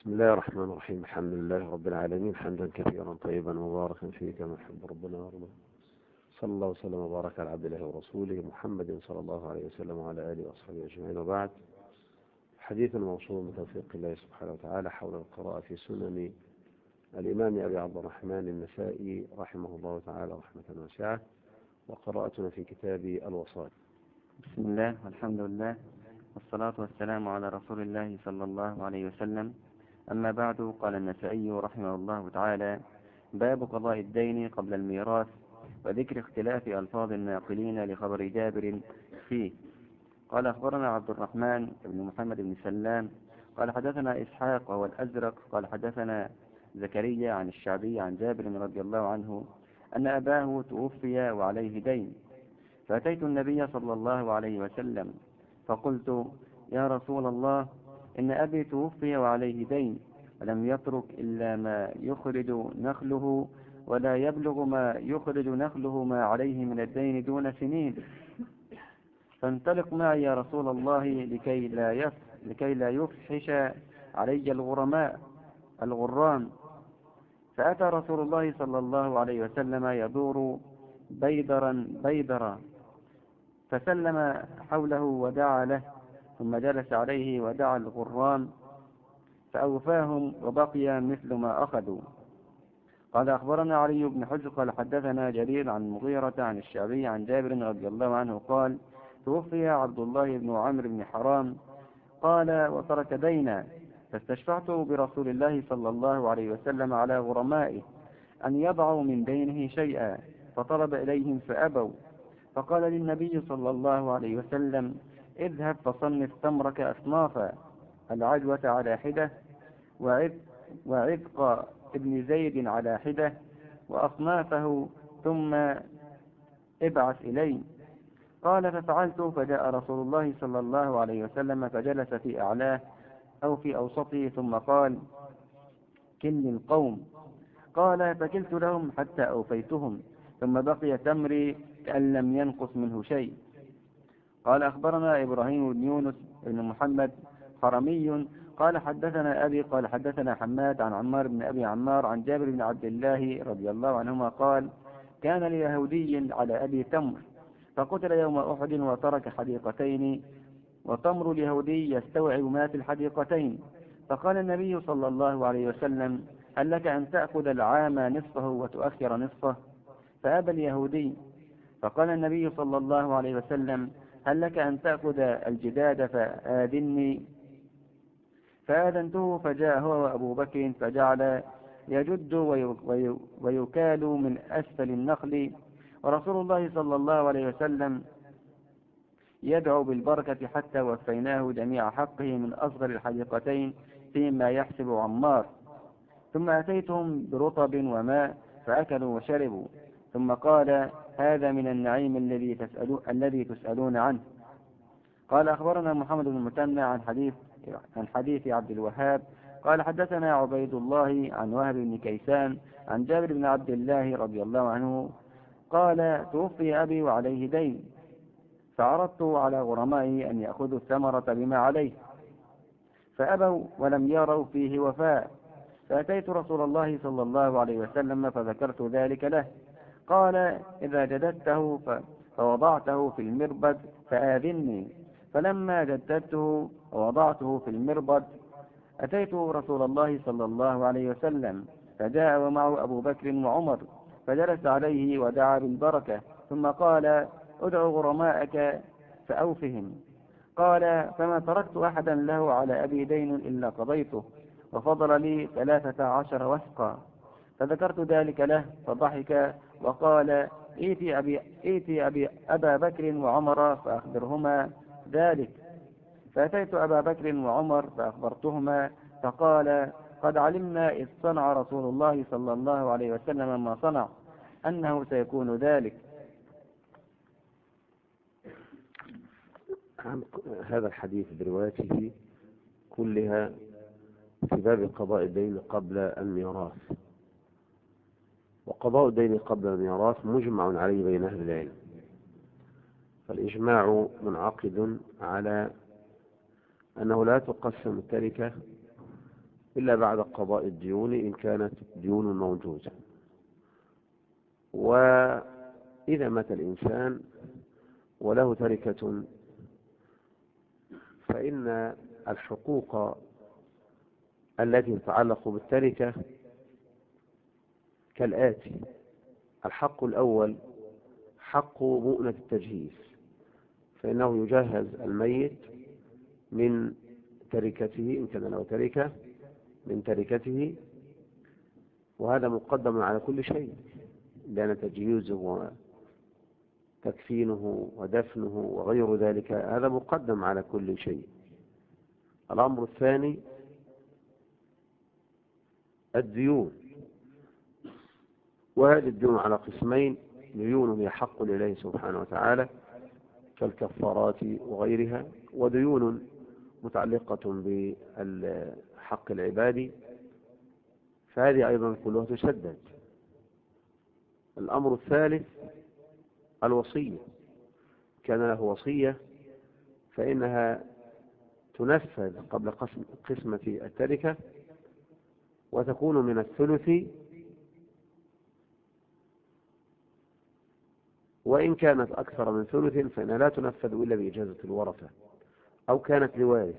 بسم الله الرحمن الرحيم. الحمد لله رب العالمين، حمدا كثيرا طيبا مباركا فيه كما يحب ربنا ويرضى. صلى الله وسلم وبارك على عبد الله ورسوله محمد صلى الله عليه وسلم وعلى آله وأصحابه أجمعين، وبعد. حديث موصول بتوفيق الله سبحانه وتعالى حول القراءة في سنن الإمام أبي عبد الرحمن النسائي رحمه الله تعالى رحمة واسعة، وقراءتنا في كتاب الوصايا. بسم الله والحمد لله والصلاة والسلام على رسول الله صلى الله عليه وسلم. أما بعد، قال النسائي رحمه الله تعالى: باب قضاء الدين قبل الميراث وذكر اختلاف ألفاظ الناقلين لخبر جابر فيه. قال: أخبرنا عبد الرحمن بن محمد بن سلام قال حدثنا إسحاق وهو الأزرق قال حدثنا زكريا عن الشعبي عن جابر رضي الله عنه أن أباه توفي وعليه دين، فأتيت النبي صلى الله عليه وسلم فقلت: يا رسول الله، إن أبي توفي وعليه دين ولم يترك إلا ما يخرج نخله ولا يبلغ ما يخرج نخله ما عليه من الدين دون سنين، فانطلق معي يا رسول الله لكي لا يفحش علي الغرام. فأتى رسول الله صلى الله عليه وسلم يدور بيدرا فسلم حوله ودعا له، ثم جلس عليه ودعا الغرام فأوفاهم وبقي مثل ما أخذوا. قال: أخبرنا علي بن حجر قال حدثنا جرير عن مغيرة عن الشعبي عن جابر رضي الله عنه قال: توفي عبد الله بن عمرو بن حرام قال وترك دينا، فاستشفعت برسول الله صلى الله عليه وسلم على غرمائه أن يضعوا من دينه شيئا، فطلب إليهم فأبوا، فقال للنبي صلى الله عليه وسلم: اذهب فصنف تمرك أصنافا، العجوة على حدة، وعذق ابن زيد على حدة، وأصنافه، ثم ابعث إلي. قال: ففعلت، فجاء رسول الله صلى الله عليه وسلم فجلس في أعلاه أو في أوسطه، ثم قال: كل القوم. قال: فكلت لهم حتى أوفيتهم، ثم بقي تمري كأن لم ينقص منه شيء. قال: أخبرنا إبراهيم بن يونس بن محمد حرمي قال حدثنا أبي قال حدثنا حماد عن عمار بن أبي عمار عن جابر بن عبد الله رضي الله عنهما قال: كان ليهودي على أبي تمر، فقتل يوم أحد وترك حديقتين، وتمر اليهودي يستوعب ما في الحديقتين. فقال النبي صلى الله عليه وسلم: هل لك أن تأخذ العام نصفه وتؤخر نصفه؟ فأبى اليهودي. فقال النبي صلى الله عليه وسلم: هل لك أن تأخذ الجداد فآذني؟ فآذنته، فجاء هو وأبو بكر فجعل يجد ويكال من أسفل النخل، ورسول الله صلى الله عليه وسلم يدعو بالبركة حتى وفيناه جميع حقه من أصغر الحديقتين فيما يحسب عمار. ثم أتيتهم برطب وماء فأكلوا وشربوا، ثم قال: هذا من النعيم الذي تسألون عنه. قال: أخبرنا محمد بن المثنى عن حديث عبد الوهاب قال حدثنا عبيد الله عن وهب بن كيسان عن جابر بن عبد الله رضي الله عنه قال: توفي أبي وعليه دين، فعرضت على غرمائي أن يأخذوا الثمرة بما عليه، فأبوا ولم يروا فيه وفاء. فأتيت رسول الله صلى الله عليه وسلم فذكرت ذلك له. قال: إذا جددته فوضعته في المربد فآذني. فلما جددته ووضعته في المربد أتيت رسول الله صلى الله عليه وسلم، فجاء ومعه أبو بكر وعمر، فجلس عليه ودعا بالبركة، ثم قال: ادع غرماءك فأوفهم. قال: فما تركت أحدا له على أبي دين إلا قضيته، وفضل لي 13 وثقا. فذكرت ذلك له فضحك وقال: ائتي أبا بكر وعمر فأخبرهما ذلك. فأتيت أبا بكر وعمر فأخبرتهما، فقال: قد علمنا إذ صنع رسول الله صلى الله عليه وسلم ما صنع أنه سيكون ذلك. عن هذا الحديث بروايته كلها في باب قضاء الدين قبل الميراث. وقضاء الدين قبل الميراث مجمع عليه بين أهل العلم، فالإجماع منعقد على أنه لا تقسم التركة إلا بعد قضاء الديون إن كانت ديون موجودة. وإذا مات الإنسان وله تركة فإن الحقوق التي تتعلق بالتركة كالآتي: الحق الأول حق مؤنة التجهيز، فإنه يجهز الميت من تركته إن كان له تركة من تركته، وهذا مقدم على كل شيء، لأن تجهيزه وتكفينه ودفنه وغير ذلك هذا مقدم على كل شيء. الأمر الثاني الديون، وهذه الديون على قسمين: ديون هي حق لله سبحانه وتعالى كالكفارات وغيرها، وديون متعلقة بحق العباد، فهذه أيضا كلها تسدد. الأمر الثالث الوصية، كان له وصية فإنها تنفذ قبل قسمة التركة، وتكون من الثلث، وإن كانت أكثر من ثلث فإنها لا تنفذ إلا بإجازة الورثة، أو كانت لوارث.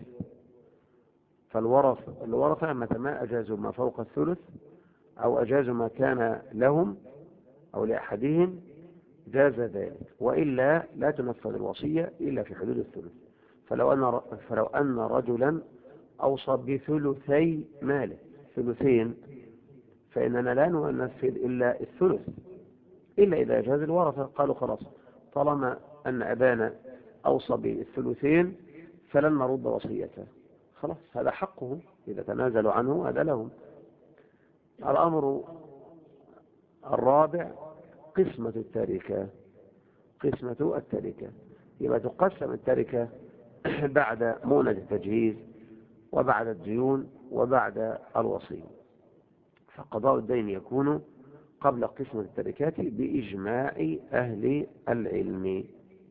فالورثة متى ما أجازوا ما فوق الثلث أو أجازوا ما كان لهم أو لأحدهم جاز ذلك، وإلا لا تنفذ الوصية إلا في حدود الثلث. فلو أن رجلا أوصى بثلثي ماله، ثلثين، فإننا لا ننفذ إلا الثلث، إلا إذا جاز الورثة قالوا خلاص طالما أن أبانا أوصى بالثلثين فلن نرد وصيته، خلاص هذا حقه، إذا تنازلوا عنه هذا لهم. الأمر الرابع قسمة التركة. قسمة التركة يبقى تقسم التركة بعد مؤنة التجهيز وبعد الديون وبعد الوصية، فقضاء الدين يكون قبل قسمة التركات بإجماع أهل العلم.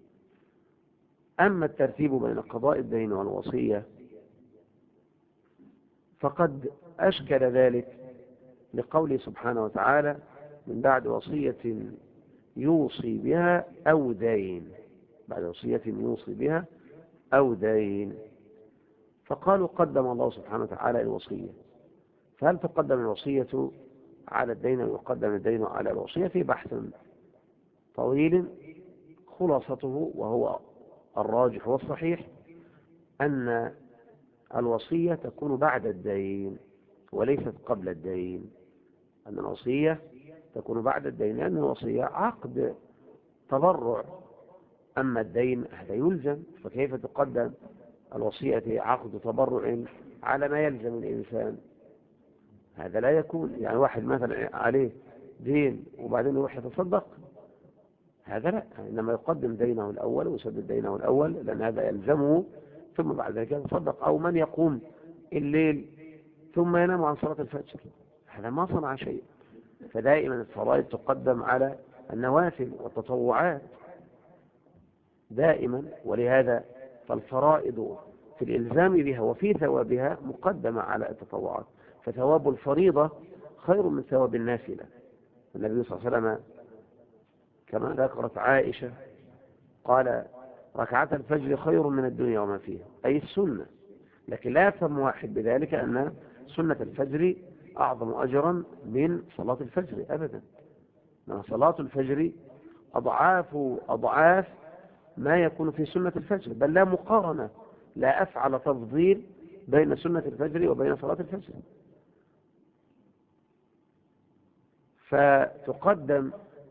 أما الترتيب بين قضاء الدين والوصية فقد أشكل ذلك لقوله سبحانه وتعالى: من بعد وصية يوصي بها أو دين، بعد وصية يوصي بها أو دين. فقالوا قدم الله سبحانه وتعالى الوصية، فهل تقدم الوصية على الدين أو يقدم الدين على الوصية؟ في بحث طويل، خلاصته وهو الراجح والصحيح أن الوصية تكون بعد الدين وليست قبل الدين، أن الوصية تكون بعد الدين، لأن الوصية عقد تبرع، أما الدين هذا يلزم، فكيف تقدم الوصية عقد تبرع على ما يلزم الإنسان؟ هذا لا يكون. يعني واحد مثلا عليه دين وبعدين يروح يتصدق، هذا لا، إنما يقدم دينه الأول ويسدد دينه الأول لأن هذا يلزمه، ثم بعد ذلك يتصدق. أو من يقوم الليل ثم ينام عن صلاة الفجر، هذا ما صنع شيء. فدائما الفرائض تقدم على النوافل والتطوعات دائما، ولهذا فالفرائض في الإلزام بها وفي ثوابها مقدمة على التطوعات، فثواب الفريضة خير من ثواب النافلة. النبي صلى الله عليه وسلم كما ذكرت عائشة قال: ركعة الفجر خير من الدنيا وما فيها، أي السنة. لكن لا يفهم واحد بذلك أن سنة الفجر أعظم أجرا من صلاة الفجر، أبدا. صلاة الفجر أضعاف ما يكون في سنة الفجر، بل لا مقارنة، لا أفعل تفضيل بين سنة الفجر وبين صلاة الفجر. فتقدم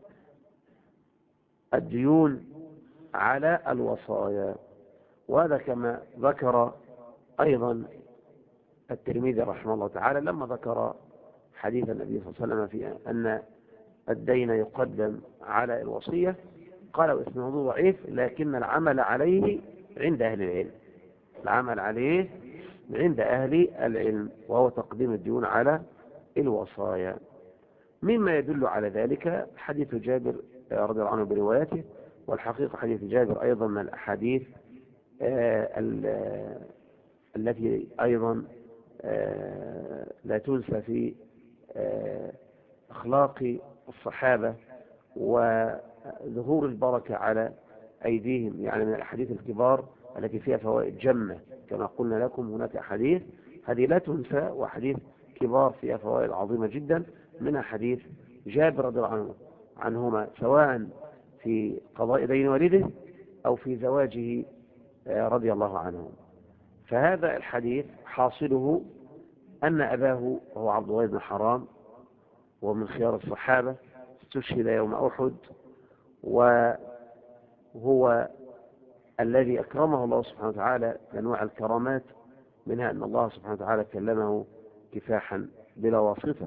الديون على الوصايا، وهذا كما ذكر أيضا الترمذي رحمه الله تعالى لما ذكر حديث النبي صلى الله عليه وسلم في أن الدين يقدم على الوصية، قال وإسناده ضعيف لكن العمل عليه عند أهل العلم، العمل عليه عند أهل العلم، وهو تقديم الديون على الوصايا. مما يدل على ذلك حديث جابر رضي الله عنه بروايته، والحقيقة حديث جابر أيضا من الأحاديث التي أيضا لا تنسى في أخلاق الصحابة وظهور البركة على أيديهم، يعني من الأحاديث الكبار التي فيها فوائد جمة كما قلنا لكم. هناك أحاديث هذه لا تنسى، وحديث كبار فيها فوائد عظيمة جدا، منها حديث جابر رضي الله عنهما، سواء في قضاء دين والده أو في زواجه رضي الله عنه. فهذا الحديث حاصله أن أباه هو عبد الله بن حرام، ومن خيار الصحابة، استشهد يوم أحد، وهو الذي أكرمه الله سبحانه وتعالى بأنواع الكرامات، منها أن الله سبحانه وتعالى كلمه كفاحا بلا واسطة.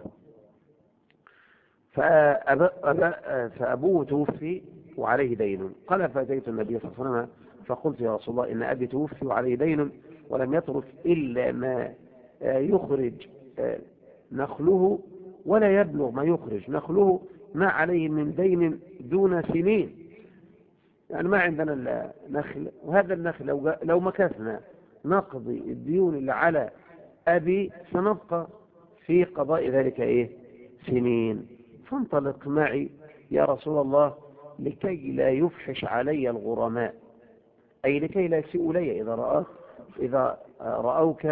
فأبوه توفي وعليه دين. قال فأتيت النبي صلى الله عليه وسلم فقلت يا رسول الله إن أبي توفي وعليه دين ولم يترك إلا ما يخرج نخله ولا يبلغ ما يخرج نخله ما عليه من دين دون سنين، يعني ما عندنا إلا نخل، وهذا النخل لو مكثنا نقضي الديون اللي على أبي سنبقى في قضاء ذلك سنين. فانطلق معي يا رسول الله لكي لا يفحش علي الغرماء، أي لكي لا يسيئوا لي إذا رأوك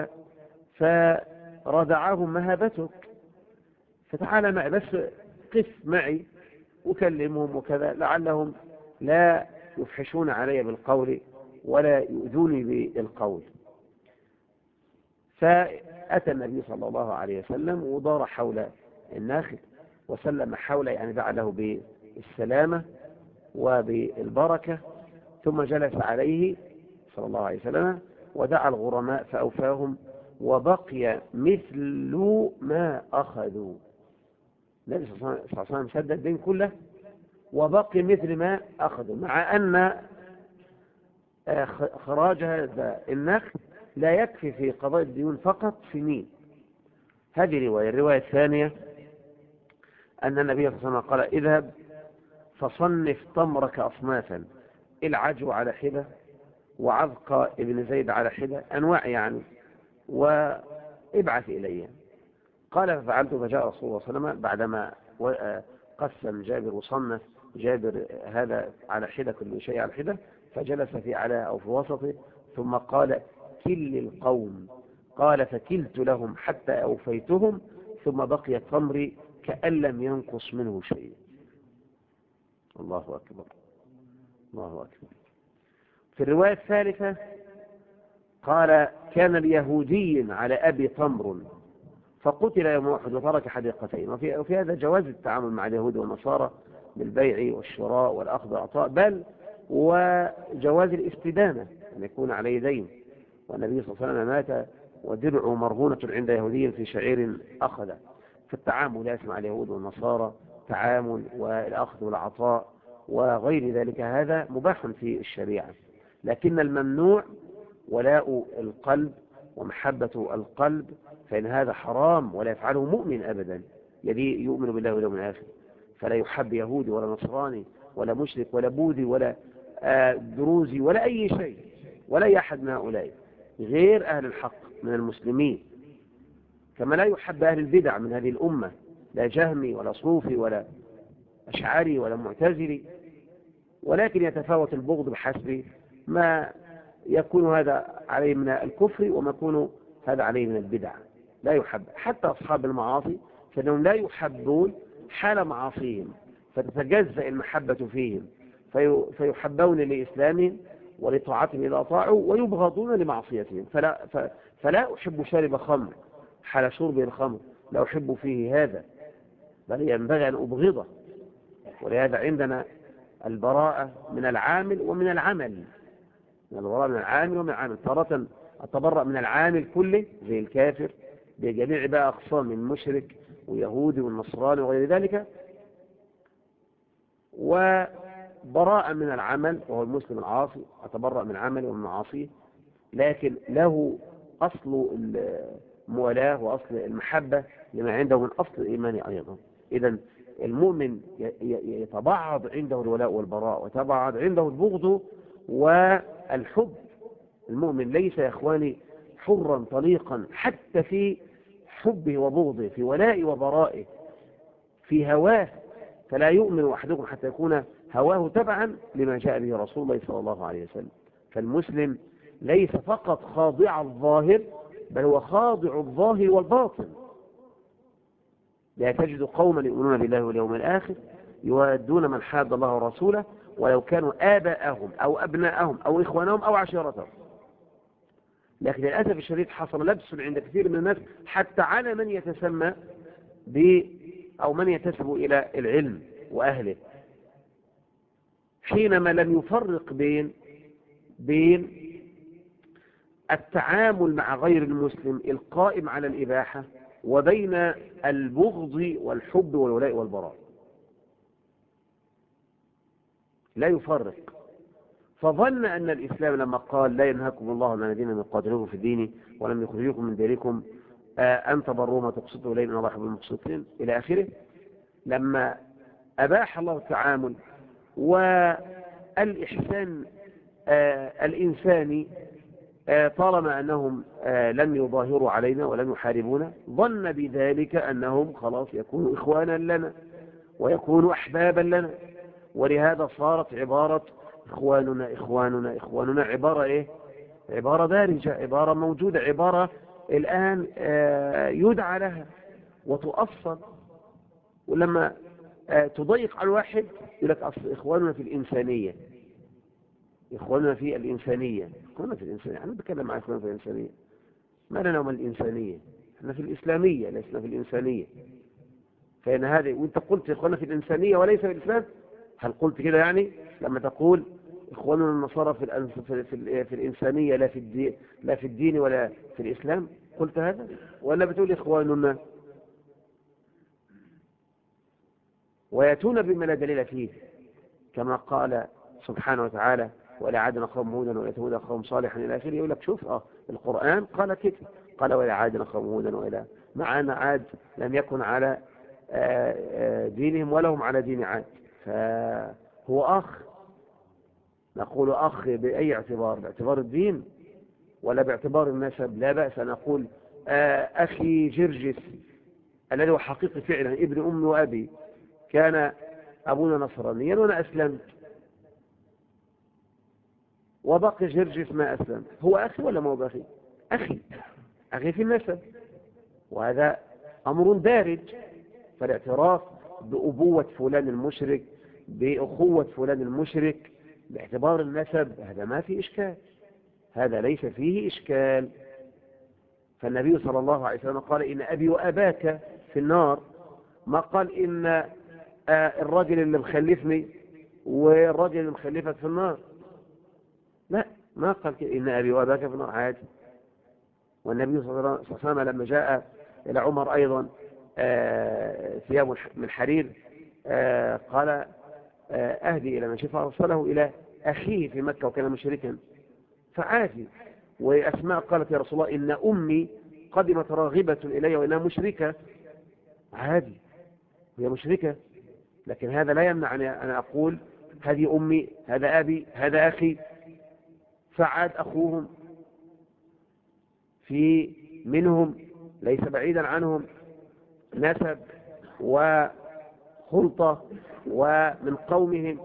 فردعهم مهابتك، فتعال معي، بس قف معي وكلمهم وكذا، لعلهم لا يفحشون علي بالقول ولا يؤذوني بالقول. فأتى النبي صلى الله عليه وسلم ودار حول الناخل وسلم حوله، يعني دعا له بالسلامة وبالبركة، ثم جلس عليه صلى الله عليه وسلم ودعا الغرماء فأوفاهم، وبقي مثل ما أخذوا. النبي صلى الله عليه وسلم سدد الدين كله وبقي مثل ما أخذوا، مع أن خراج هذا النخل لا يكفي في قضاء الديون فقط سنين. هذه رواية. الرواية الثانية أن النبي صلى الله عليه وسلم قال اذهب فصنف تمرك أصنافا، العجو على حدة وعذق ابن زيد على حدة، أنواع يعني، وابعث إلي. قال ففعلت، فجاء رسول الله صلى الله عليه وسلم بعدما قسم جابر وصنف جابر هذا على حدة، كل شيء على حدة، فجلس في علاه أو في وسطه، ثم قال كل القوم. قال فكلت لهم حتى أوفيتهم، ثم بقي تمري كأن لم ينقص منه شيء. الله أكبر، الله أكبر. في الرواية الثالثة قال كان اليهودي على أبي تمر فقتل يوم أحد وترك حديقتين. وفي هذا جواز التعامل مع اليهود والنصارى بالبيع والشراء والأخذ والعطاء، بل وجواز الاستدانة أن يكون عليه دين. والنبي صلى الله عليه وسلم مات ودرعه مرهونة عند يهودي في شعير أخذ. فالتعامل مع اليهود والنصارى تعامل، والأخذ والعطاء وغير ذلك هذا مباح في الشريعة، لكن الممنوع ولاء القلب ومحبة القلب، فإن هذا حرام ولا يفعله مؤمن أبدا الذي يؤمن بالله واليوم الآخر. فلا يحب يهودي ولا نصراني ولا مشرك ولا بوذي ولا دروزي ولا أي شيء ولا أي أحد من هؤلاء غير أهل الحق من المسلمين، كما لا يحب أهل البدع من هذه الأمة، لا جهمي ولا صوفي ولا أشعري ولا معتزلي، ولكن يتفاوت البغض بحسب ما يكون هذا عليه من الكفر وما يكون هذا عليه من البدع. لا يحب حتى أصحاب المعاصي، فإنهم لا يحبون حال معاصيهم، فتتجزأ المحبة فيهم، فيحبون لإسلامهم ولطاعتهم إذا أطاعوا، ويبغضون لمعصيتهم. فلا أحب شارب خمر حال شربه الخمر، لا أحب فيه هذا، بل ينبغي أن أبغضه. ولهذا عندنا البراءة من العامل ومن العمل، البراءة من العامل ومن العمل. تارة أتبرأ من العامل كله زي الكافر بجميع بقى أقسام، من مشرك ويهودي والنصراني وغير ذلك، وبراءة من العمل وهو المسلم العاصي، أتبرأ من عمل ومن معاصيه، لكن له أصل الموالاة وأصل المحبة لما عنده من أصل الإيمان أيضا. إذن المؤمن يتبعض عنده الولاء والبراء ويتبعض عنده البغض والحب. المؤمن ليس يا إخواني حرا طليقا حتى في حبه وبغضه، في ولائه وبرائه، في هواه، فلا يؤمن أحدكم حتى يكون هواه تبعا لما جاء به رسول الله صلى الله عليه وسلم. فالمسلم ليس فقط خاضع الظاهر، بل هو خاضع الظاهر والباطن. لا تجد قوما يؤمنون بالله واليوم الآخر يوادون من حاد الله ورسوله ولو كانوا آباءهم أو أبناءهم أو إخوانهم أو عشيرتهم. لكن للأسف الشديد حصل لبس عند كثير من الناس حتى على من يتسمى أو من ينتسب إلى العلم وأهله، حينما لم يفرق بين التعامل مع غير المسلم القائم على الإباحة وبين البغض والحب والولاء والبراء، لا يفرق. فظن أن الإسلام لما قال لا ينهاكم الله عن الذين يقاتلوكم في الدين ولم يخرجوكم من ديركم أن تبروا ما تقسطوا إليه إن الله يحب المقسطين إلى آخره، لما أباح الله التعامل والإحسان الإنساني طالما أنهم لم يظاهروا علينا ولم يحاربونا، ظن بذلك أنهم خلاص يكونوا إخوانا لنا ويكونوا أحبابا لنا. ولهذا صارت عبارة إخواننا إخواننا إخواننا عبارة إيه؟ عبارة دارجة، عبارة موجودة، عبارة الآن يدعى لها وتؤصل. ولما تضيق على الواحد يقول لك أصل إخواننا في الإنسانية، إخواننا في الإنسانية، إخواننا في الإنسانية. أنا بتكلم عن إخواننا في الإنسانية، ما لنا وما الإنسانية؟ إحنا في الإسلامية لسنا في الإنسانية. فإن هذه وأنت قلت إخواننا في الإنسانية وليس في الإسلام، هل قلت كده يعني لما تقول إخواننا النصارى في الإنسانية لا في الدين ولا في الإسلام؟ قلت هذا ولا بتقول إخواننا؟ ويأتون بما لا دليل فيه، كما قال سبحانه وتعالى وإلى عاد أخاهم هودا وإلى ثمود أخاهم صالحا إلى آخره. يقول لك شوف القرآن قال كده، قال وإلى عاد أخاهم هودا وإلى، مع أن عاد لم يكن على دينهم ولا هم على دين عاد، فهو أخ. نقول أخ بأي اعتبار؟ باعتبار الدين ولا باعتبار النسب؟ لا بأس أن أقول أخي جرجس الذي هو حقيقي فعلا ابن أمي وأبي، كان أبونا نصرانيا وأنا أسلمت وبقي جرجس ما أسلم، هو أخي ولا ما هو أخي؟ أخي في النسب، وهذا أمر دارج. فالاعتراف بأبوة فلان المشرك، بأخوة فلان المشرك باعتبار النسب، هذا ما في إشكال، هذا ليس فيه إشكال. فالنبي صلى الله عليه وسلم قال إن أبي وأباك في النار، ما قال إن الرجل اللي مخلفني والرجل اللي مخلفك في النار، لا، ما قال إن أبي وأباك في النار، عادي. والنبي صلى الله عليه وسلم لما جاء إلى عمر أيضا ثياب من حرير قال أهدي إلى من شاء، فأرسله إلى أخيه في مكة وكان مشركا، فعادي. وأسماء قالت يا رسول الله إن أمي قدمت راغبة إلي وإنها مشركة، عادي، هي مشركة، لكن هذا لا يمنع أن أقول هذه أمي، هذا أبي، هذا أخي. فعاد أخوهم في منهم ليس بعيدا عنهم نسب وخلطة ومن قومهم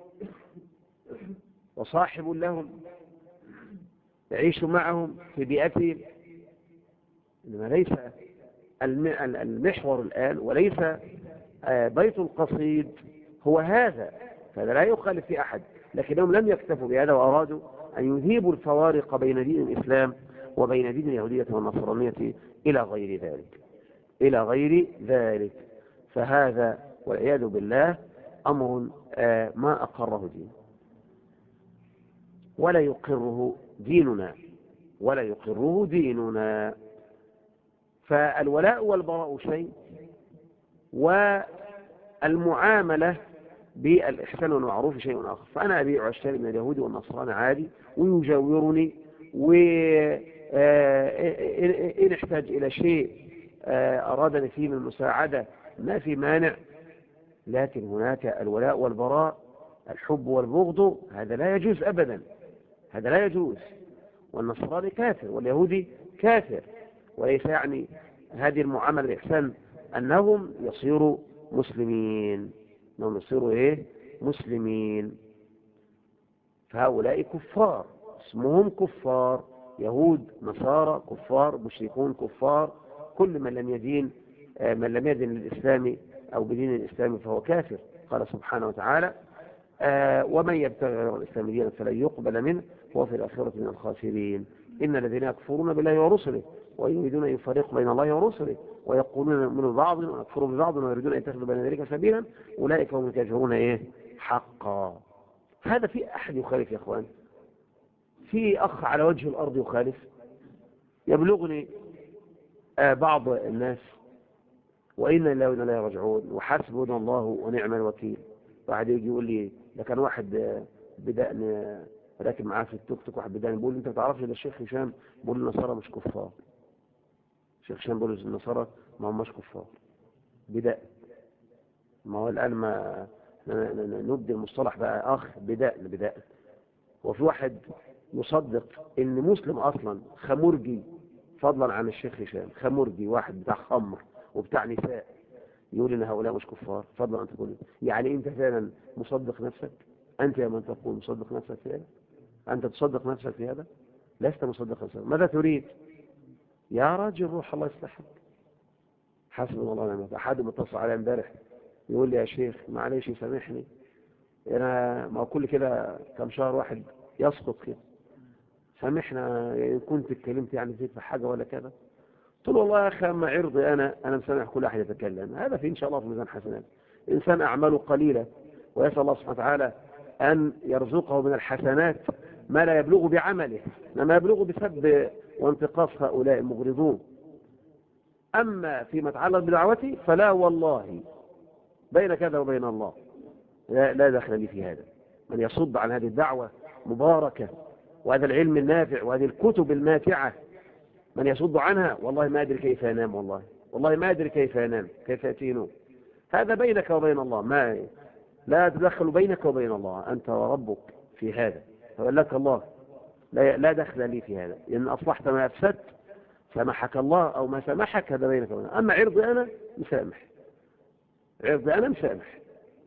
وصاحب لهم يعيش معهم في بيئتهم، إنما ليس المحور الآن وليس بيت القصيد هو هذا، فهذا لا يخالف في أحد. لكنهم لم يكتفوا بهذا وأرادوا أن يذيبوا الفوارق بين دين الإسلام وبين دين اليهودية والنصرانية إلى غير ذلك. فهذا والعياذ بالله أمر ما أقره دين ولا يقره ديننا. فالولاء والبراء شيء، والمعاملة بالإحسان والمعروف شيء آخر. فأنا أبيع وأشتري من اليهود والنصارى عادي، ويجاورني، وإن احتاج إلى شيء أرادني فيه من المساعدة ما في مانع. لكن هناك الولاء والبراء، الحب والبغض، هذا لا يجوز أبدا، هذا لا يجوز. والنصراني كافر واليهودي كافر، وليس يعني هذه المعاملة الإحسان أنهم يصيروا مسلمين، أنهم يصيروا إيه؟ مسلمين. فهؤلاء كفار، اسمهم كفار، يهود نصارى كفار، مشركون كفار، كل من لم يدين للإسلام أو بدين الإسلام فهو كافر. قال سبحانه وتعالى ومن يبتغي غير الإسلام دينا فلن يقبل منه وهو في الآخرة من الخاسرين. إن الذين يكفرون بالله ورسله ويريدون أن يفرقوا بين الله ورسله ويقولون نؤمن ببعض ونكفر ببعض ويريدون أن يتخذوا بين ذلك سبيلا أولئك هم الكافرون إيه؟ حقا. هذا في أحد يخالف يا أخوان؟ في أخ على وجه الأرض يخالف؟ يبلغني بعض الناس وإنا إلا وإنا إليه راجعون وحسبنا الله ونعم الوكيل. واحد يجي يقول لي ده كان واحد بدأني راكب معاه في التوك توك، واحد بدأني بيقول لي انت ما تعرفش ده الشيخ هشام بيقول النصارى مش كفار. الشيخ هشام بيقول النصارى ما هماش كفار. بدأ ما هو الآن ما نبدي المصطلح بقى أخ بدأ. وفي واحد يصدق ان مسلم اصلا خمرجي فضلا عن الشيخ هشام، خمرجي واحد بتاع خمر وبتاع نساء يقول ان هؤلاء مش كفار فضلا عن تقول. يعني انت فعلا مصدق نفسك؟ انت يا من تقول مصدق نفسك في هذا؟ انت تصدق نفسك في هذا؟ لست مصدق نفسك. ماذا تريد يا راجل؟ روح الله يصلحك. حسبنا الله ونعم الوكيل. احد متصل علي امبارح يقول لي يا شيخ معلش سامحني انا ما كل كده كم شهر واحد يسقط كده، سامحنا إن كنت اتكلمت يعني زيت في حاجة ولا كذا. قلت له والله يا أخي أما عرضي أنا مسامح كل أحد يتكلم، هذا في إن شاء الله في ميزان حسنات. إنسان أعماله قليلة ويسأل الله سبحانه وتعالى أن يرزقه من الحسنات ما لا يبلغ بعمله، ما يبلغ بسب وانتقاص هؤلاء المغرضون. أما فيما يتعلق بدعوتي فلا والله بين كذا وبين الله لا دخل لي في هذا. من يصد عن هذه الدعوة مباركة وهذا العلم النافع وهذه الكتب الماتعة، من يصد عنها والله ما أدري كيف ينام، والله ما أدري كيف ينام، كيف يأتينه. هذا بينك وبين الله، ما لا تدخل بينك وبين الله أنت وربك في هذا. فقال لك الله لا دخل لي في هذا، إن أصلحت ما أفسدت سمحك الله أو ما سمحك، هذا بينك وبين الله. أما عرضي أنا مسامح، عرضي أنا مسامح.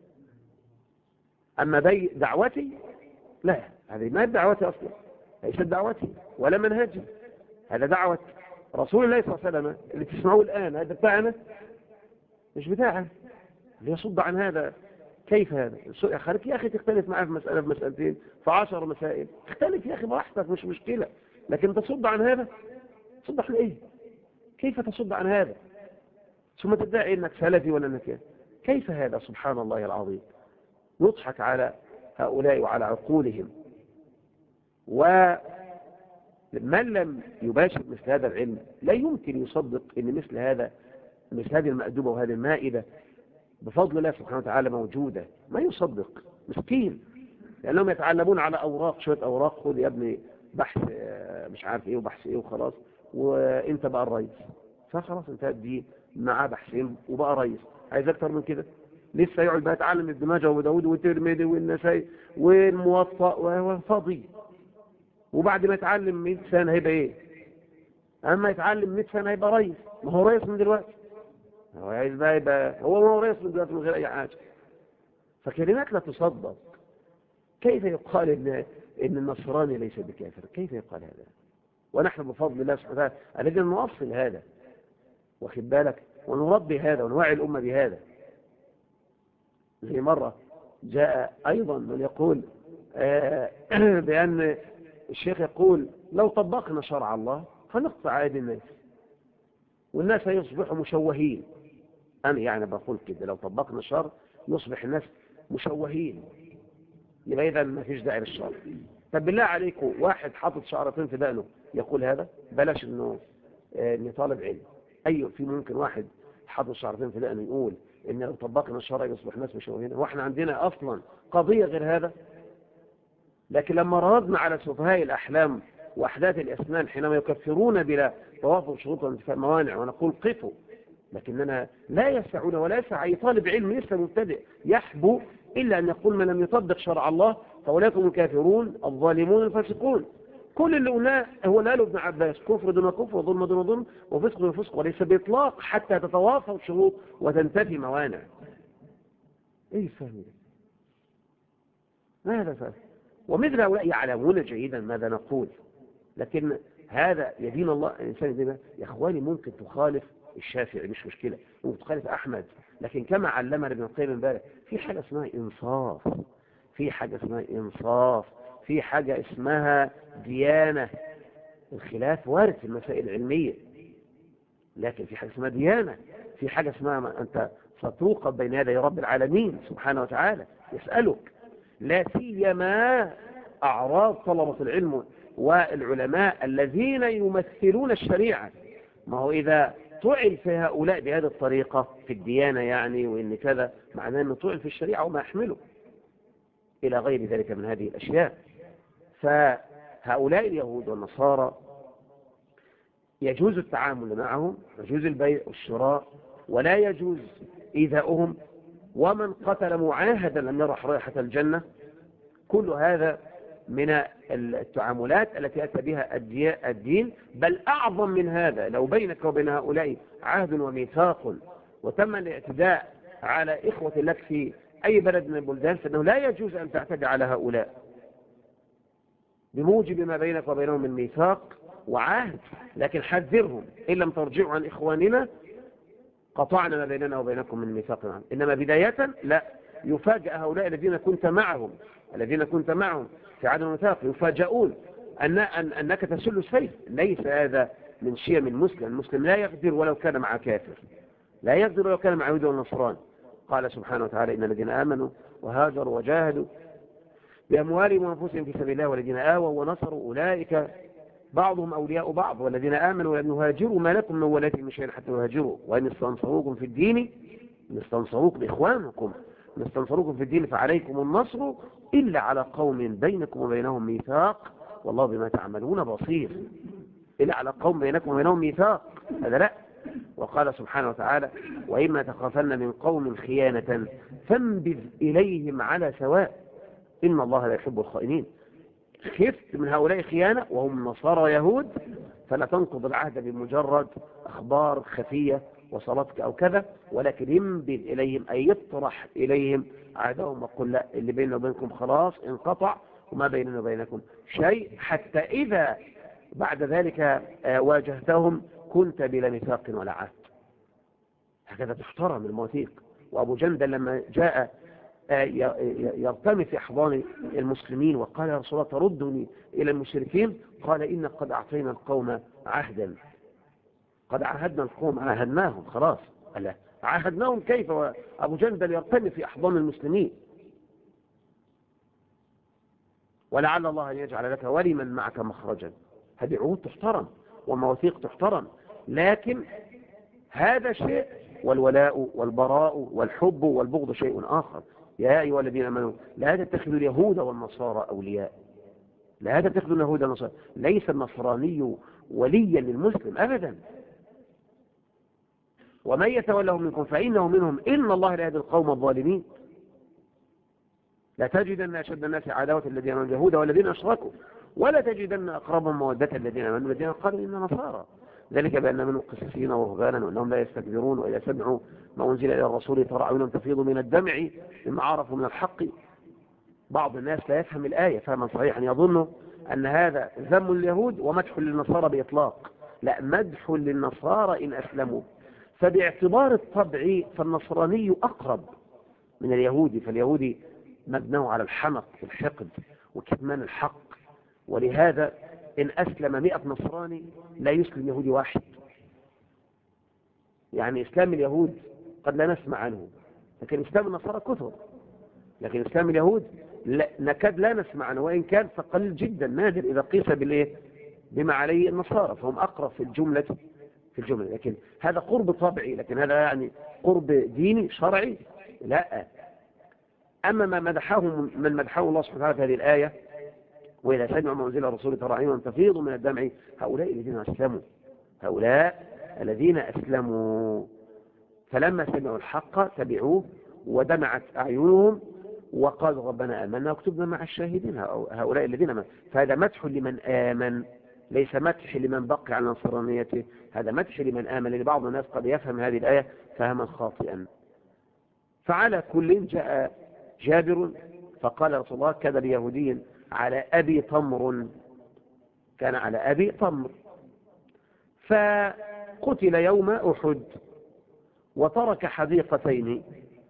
أما دعوتي لا، هذه ما دعوتي أصلا، ليست دعوتي ولا منهجي. هذا دعوة رسول الله صلى الله عليه وسلم اللي تسمعوه الآن، هذا بتاعنا مش بتاعه. اللي يصد عن هذا كيف هذا؟ خليك يا أخي تختلف معاه في مسألة في مسألتين في 10 مسائل، اختلف يا أخي براحتك مش مشكلة، لكن تصد عن هذا؟ تصد عن إيه؟ كيف تصد عن هذا؟ ثم تدعي إنك سلفي ولا إنك كيف هذا؟ سبحان الله العظيم. نضحك على هؤلاء وعلى عقولهم. ومن لم يباشر مثل هذا العلم لا يمكن يصدق ان مثل هذه المأدبة وهذه المائدة بفضل الله سبحانه وتعالى موجودة. ما يصدق، مسكين، لأنهم يتعلمون على أوراق، شوية أوراق، خذ يا ابني بحث مش عارف إيه وبحث إيه وخلاص وإنت بقى الرئيس، فخلاص انتهت دي معاه بحثين وبقى رئيس. عايز أكتر من كده؟ لسه يقعد بقى يتعلم ابن ماجه وداود والترمذي والنسائي والموطأ وهو فاضي. وبعد ما يتعلم 100 سنة هيبقى ايه؟ اما يتعلم 100 سنة هيبقى رئيس. ما هو رئيس من دلوقتي، هو عايز بقى يبقى هو رئيس من دلوقتي من غير اي حاجة. فكلمات لا تصدق. كيف يقال ان النصراني ليس بكافر؟ كيف يقال هذا ونحن بفضل الله سبحانه وتعالى الذي نوصل هذا، واخد بالك، ونربي هذا ونوعي الأمة بهذا. زي مرة جاء أيضا من يقول بأن الشيخ يقول لو طبقنا شرع الله فنقطع أيدي الناس والناس يصبحوا مشوهين. أنا يعني بقول كده لو طبقنا الشرع يصبح الناس مشوهين، يبقى إذا ما فيش داعي للشرع. طب بالله عليكم واحد حاطط شعرتين في دقنه يقول هذا؟ بلاش إنه طالب علم. أيوه في ممكن واحد حاطط شعرتين في دقنه يقول إن لو طبقنا الشرع يصبح الناس مشوهين؟ وإحنا عندنا أصلا قضية غير هذا. لكن لما ردنا على سفهاء الأحلام وأحداث الأسنان حينما يكفرون بلا توافر شروط وانتفاء موانع ونقول قفوا، لكننا لا يسعنا ولا يسع أي طالب علم لسه مبتدئ يحبو إلا أن يقول من لم يطبق شرع الله فأولئك هم الكافرون الظالمون الفاسقون. كل اللي قلناه هو اللي قاله ابن عباس: كفر دون كفر، وظلم دون ظلم، وفسق دون فسق، وليس بإطلاق حتى تتوافر الشروط وتنتفي موانع. ايه الفهم ده؟ ما هذا فهم؟ ومثل هؤلاء يعلمون جيدا ماذا نقول، لكن هذا يدين الله. الإنسان يدين يا إخواني ممكن تخالف الشافعي مش مشكلة، ممكن تخالف أحمد، لكن كما علمنا ابن القيم امبارح في حاجة اسمها إنصاف، في حاجة اسمها إنصاف، في حاجة اسمها ديانة. الخلاف وارد في المسائل العلمية، لكن في حاجة اسمها ديانة، في حاجة اسمها أنت ستوقف بين يدي رب العالمين سبحانه وتعالى يسألك، لا سيما أعراض طلبة العلم والعلماء الذين يمثلون الشريعة. ما هو إذا طعن في هؤلاء بهذه الطريقة في الديانة يعني، وإن كذا معناه أنه طعن في الشريعة وما يحمله إلى غير ذلك من هذه الأشياء. فهؤلاء اليهود والنصارى يجوز التعامل معهم، يجوز البيع والشراء، ولا يجوز إيذاؤهم. ومن قتل معاهدا لم يرح رائحة الجنة. كل هذا من التعاملات التي أتى بها الدين. بل أعظم من هذا، لو بينك وبين هؤلاء عهد وميثاق وتم الاعتداء على إخوة لك في أي بلد من البلدان، فإنه لا يجوز أن تعتدي على هؤلاء بموجب ما بينك وبينهم من ميثاق وعهد، لكن حذرهم: إن لم ترجعوا عن إخواننا قطعنا ما بيننا وبينكم من ميثاق عنه. إنما بداية لا، يفاجأ هؤلاء الذين كنت معهم في عدم الميثاق، يفاجؤون أنك تسل السيف. ليس هذا من شيم المسلم. المسلم لا يغدر ولو كان مع كافر، لا يغدر ولو كان مع يهود والنصران. قال سبحانه وتعالى: إن الذين آمنوا وهاجروا وجاهدوا بأموالهم وأنفسهم في سبيل الله والذين آووا ونصروا أولئك بعضهم أولياء بعض، والذين آمنوا ولم يهاجروا ما لكم من ولاتهم من شيء حتى يهاجروا، وإن استنصروكم في الدين، إن استنصروكم إخوانكم، إن استنصروكم في الدين فعليكم النصر إلا على قوم بينكم وبينهم ميثاق والله بما تعملون بصير. إلا على قوم بينكم وبينهم ميثاق، هذا لا. وقال سبحانه وتعالى: وإما تخافن من قوم خيانة فانبذ إليهم على سواء إن الله لا يحب الخائنين. خفت من هؤلاء خيانة وهم نصارى يهود، فلا تنقض العهد بمجرد أخبار خفية وصلتك أو كذا، ولكن ينبذ إليهم أي يطرح إليهم عهدهم وقل: لا، اللي بيننا وبينكم خلاص انقطع وما بيننا وبينكم شيء، حتى إذا بعد ذلك واجهتهم كنت بلا ميثاق ولا عهد. هكذا تحترم المواثيق. وأبو جندل لما جاء يرتمي في أحضان المسلمين وقال: يا رسول الله تردني إلى المشركين، قال: إن قد أعطينا القوم عهدا، قد عهدنا القوم، عهدناهم خلاص. ألا عهدناهم كيف وأبو جندل يرتمي في أحضان المسلمين؟ ولعل الله أن يجعل لك ولمن معك مخرجا. هذه عهود تحترم ومواثيق تحترم، لكن هذا شيء، والولاء والبراء والحب والبغض شيء آخر. يا أيها الذين آمنوا لا تتخذوا اليهود والنصارى أولياء، لا تتخذوا اليهود والنصارى. ليس النصراني وليا للمسلم أبدا. ومن يتولهم منكم فإنه منهم إن الله لا يهدي القوم الظالمين. لا تجدن أشد الناس عداوة الذين آمنوا اليهود والذين أشركوا، ولا تجدن أقربهم مودة الذين آمنوا الذين قالوا إننا نصارى، ذلك بأن منهم قسيسين ورهبانا وأنهم لا يستكبرون وإذا سمعوا ما أنزل إلى الرسول ترى أعينهم تفيض من الدمع مما عرفوا من الحق. بعض الناس لا يفهم الآية فهما صحيحا، يظن أن هذا ذم اليهود ومدح للنصارى بإطلاق. لا، مدح للنصارى إن أسلموا. فباعتبار الطبع فالنصراني أقرب من اليهودي، فاليهودي مبناه على الحمق والحقد وكتمان الحق، ولهذا إن أسلم 100 نصراني لا يسلم يهودي واحد. يعني إسلام اليهود قد لا نسمع عنه، لكن إسلام النصارى كثر. لكن إسلام اليهود نكاد لا نسمع عنه، وإن كان فقليل جدا نادر إذا قيس بما عليه النصارى، فهم أقرب في الجملة. لكن هذا قرب طبعي، لكن هذا يعني قرب ديني شرعي لا. أما من مدحه الله سبحانه وتعالى في هذه الآية: وإذا سمعوا ما أنزل الرسول ترى أعينهم تفيض من الدمع، هؤلاء الذين أسلموا فلما سمعوا الحق تبعوه ودمعت أعينهم وقالوا ربنا آمنا واكتبنا مع الشاهدين، هؤلاء الذين آمنوا. فهذا مدح لمن آمن، ليس مدح لمن بقي على نصرانيته، هذا مدح لمن آمن، لأن بعض الناس قد يفهم هذه الآية فهما خاطئا. فعلى كل جاء جابر فقال رسول الله: كان اليهودي على أبي تمر، كان على أبي تمر، فقتل يوم أحد وترك حديقتين،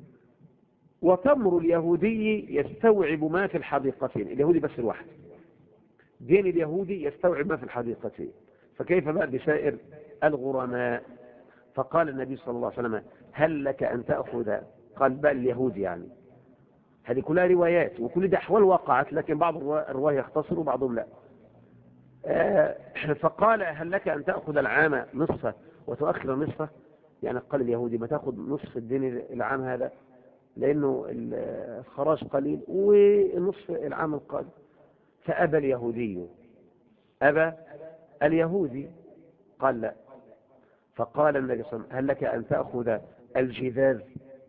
وتمر اليهودي يستوعب ما في الحديقتين، اليهودي بس الواحد، دين اليهودي يستوعب ما في الحديقتين، فكيف بقى بسائر الغرماء؟ فقال النبي صلى الله عليه وسلم: هل لك أن تأخذ؟ قال بقى اليهودي يعني، هذه كلها روايات وكل ده أحوال وقعت، لكن بعض الرواة يختصر وبعضهم لا. فقال: هل لك أن تأخذ العام نصفه وتؤخر نصفه؟ يعني قال اليهودي: ما تأخذ نصف الدين العام هذا، لأنه الخراج قليل ونصف العام القادم. فأبى اليهودي، أبى اليهودي، قال لا. فقال النبي صلى الله عليه وسلم: هل لك أن تأخذ الجذاذ؟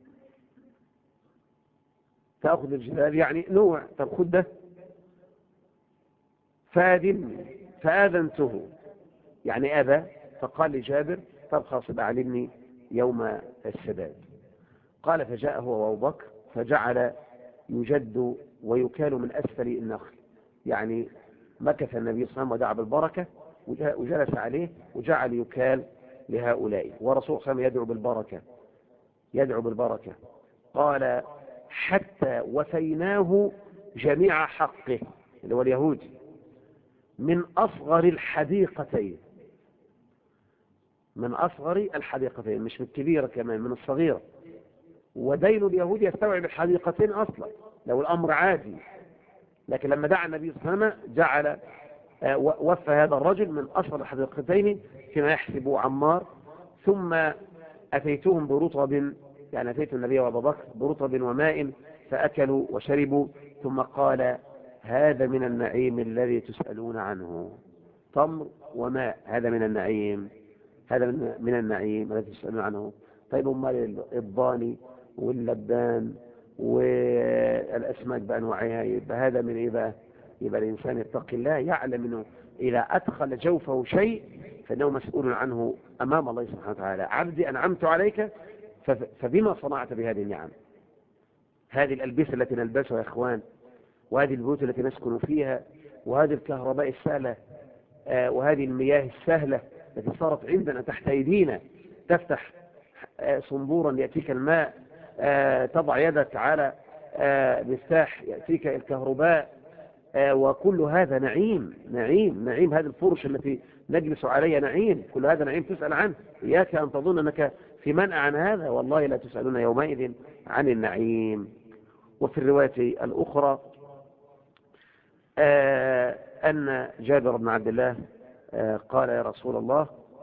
تأخذ الجذاذ يعني نوع، طب خذ ده. فآذنته يعني أبى، فقال لجابر: طب خلاص أعلمني يوم السداد. قال: فجاء هو وأبو بكر فجعل يجد ويكال من أسفل النخل، يعني مكث النبي صلى الله عليه وسلم ودعا بالبركة وجلس عليه وجعل يكال لهؤلاء، ورسول صلى الله عليه وسلم يدعو بالبركة، يدعو بالبركة. قال: حتى وفيناه جميع حقه، اللي هو اليهودي، من أصغر الحديقتين، من أصغر الحديقتين، مش من الكبيرة كمان، من الصغيرة. ودين اليهود يستوعب الحديقتين أصلا لو الأمر عادي، لكن لما دعا النبي صلى الله عليه وسلم جعل وفى هذا الرجل من أصغر الحديقتين فيما يحسبه عمار. ثم أتيتهم برطب، يعني أتيت النبي وأبا بكر برطب وماء فأكلوا وشربوا، ثم قال: هذا من النعيم الذي تسألون عنه، تمر وماء، هذا من النعيم، هذا من النعيم الذي تسألون عنه. طيب امال الضاني واللبان والأسماك بأنواعها، يبقى هذا من إيه بقى؟ يبقى الإنسان يتقي الله، يعلم أنه إذا أدخل جوفه شيء فإنه مسؤول عنه أمام الله سبحانه وتعالى. عبدي أنعمت عليك فبما صنعت بهذه النعم، هذه الألبسة التي نلبسها يا إخوان، وهذه البيوت التي نسكن فيها، وهذه الكهرباء السهلة، وهذه المياه السهلة التي صارت عندنا تحت أيدينا، تفتح صنبورا يأتيك الماء، تضع يدك على مفتاح يأتيك الكهرباء، وكل هذا نعيم، نعيم، نعيم. هذه الفرش التي نجلس عليها نعيم، كل هذا نعيم تسأل عنه. إياك أن تظن أنك في منع عن هذا، والله لا تسألون يومئذ عن النعيم. وفي الرواية الأخرى أن جابر بن عبد الله قال: يا رسول الله،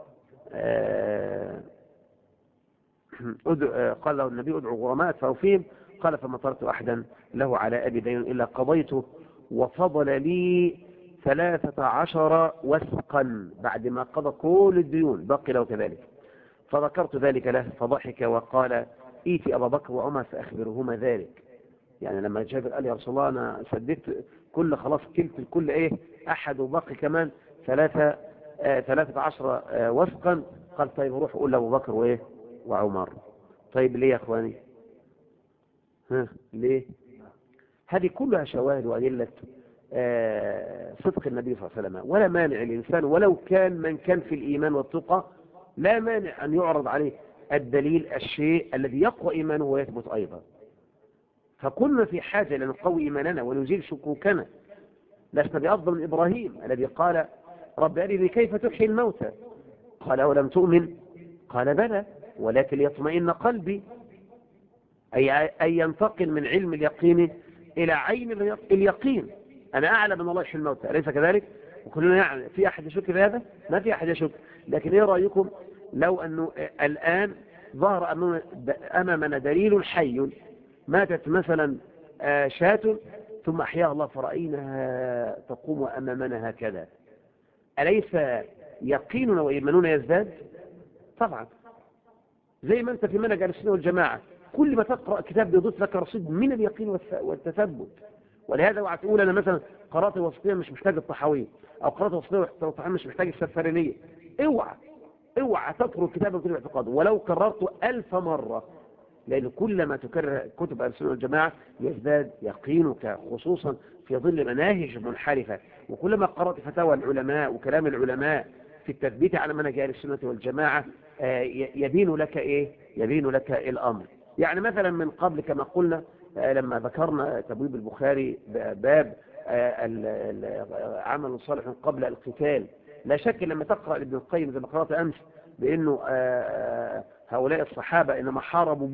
قال له النبي: ادعو غرماء فأوفيهم. قال: فما تركت أحدا له على أبي دين إلا قضيته، وفضل لي 13 وسقا بعد ما قضى كل الديون، بقي له كذلك. فذكرت ذلك له فضحك وقال: ائتي أبا بكر وعمر فأخبرهما ذلك. يعني لما جابر قال: يا رسول الله أنا سددت كل، خلاص كلت الكل إيه أحد وبقي كمان 13 وسقا. قال: طيب روح قول لأبو بكر وإيه وعمر. طيب ليه يا أخواني؟ ليه؟ هذه كلها شواهد وأدلة صدق النبي صلى الله عليه وسلم. ولا مانع الإنسان ولو كان من كان في الإيمان والتقى، لا مانع أن يعرض عليه الدليل، الشيء الذي يقوى إيمانه ويثبت أيضا. فكنا في حاجة لنقوي إيماننا ونزيل شكوكنا. لسنا بأفضل من إبراهيم الذي قال: رب أرني كيف تحيي الموتى. قال: أولم تؤمن؟ قال: بلى ولكن ليطمئن قلبي. أي ينتقل من علم اليقين إلى عين اليقين. أنا أعلم أن الله يحيي الموتى، أليس كذلك؟ وكلنا يعني في أحد يشك في هذا؟ ما في أحد يشك. لكن إيه رأيكم لو أنه الآن ظهر أمامنا دليل حي، ماتت مثلا شاة ثم أحياها الله فرأيناها تقوم أمامنا هكذا، أليس يقيننا وإيماننا يزداد؟ طبعا. زي ما أنت في منهج السنة والجماعة كل ما تقرأ كتاب بيضيف لك رصيد من اليقين والتثبت. ولهذا اوعى تقول أنا مثلا قرأت الوسطية مش محتاج الطحاوية، أو قرأت الوسطية والطحاوية مش محتاج السفارينية. اوعى تترك كتاب من كتب الاعتقاد ولو قررته 1000 مرة، لأن كلما تكرر كتب أهل السنة والجماعة يزداد يقينك، خصوصا في ظل مناهج منحرفة. وكلما قرأت فتاوى العلماء وكلام العلماء في التثبيت على منهج أهل السنة والجماعة يبين لك الأمر. يعني مثلا من قبل كما قلنا لما ذكرنا تبويب البخاري باب عمل صالح قبل القتال، لا شك لما تقرأ لابن القيم زي ما قرأت أمس بأنه هؤلاء الصحابة إنما حاربوا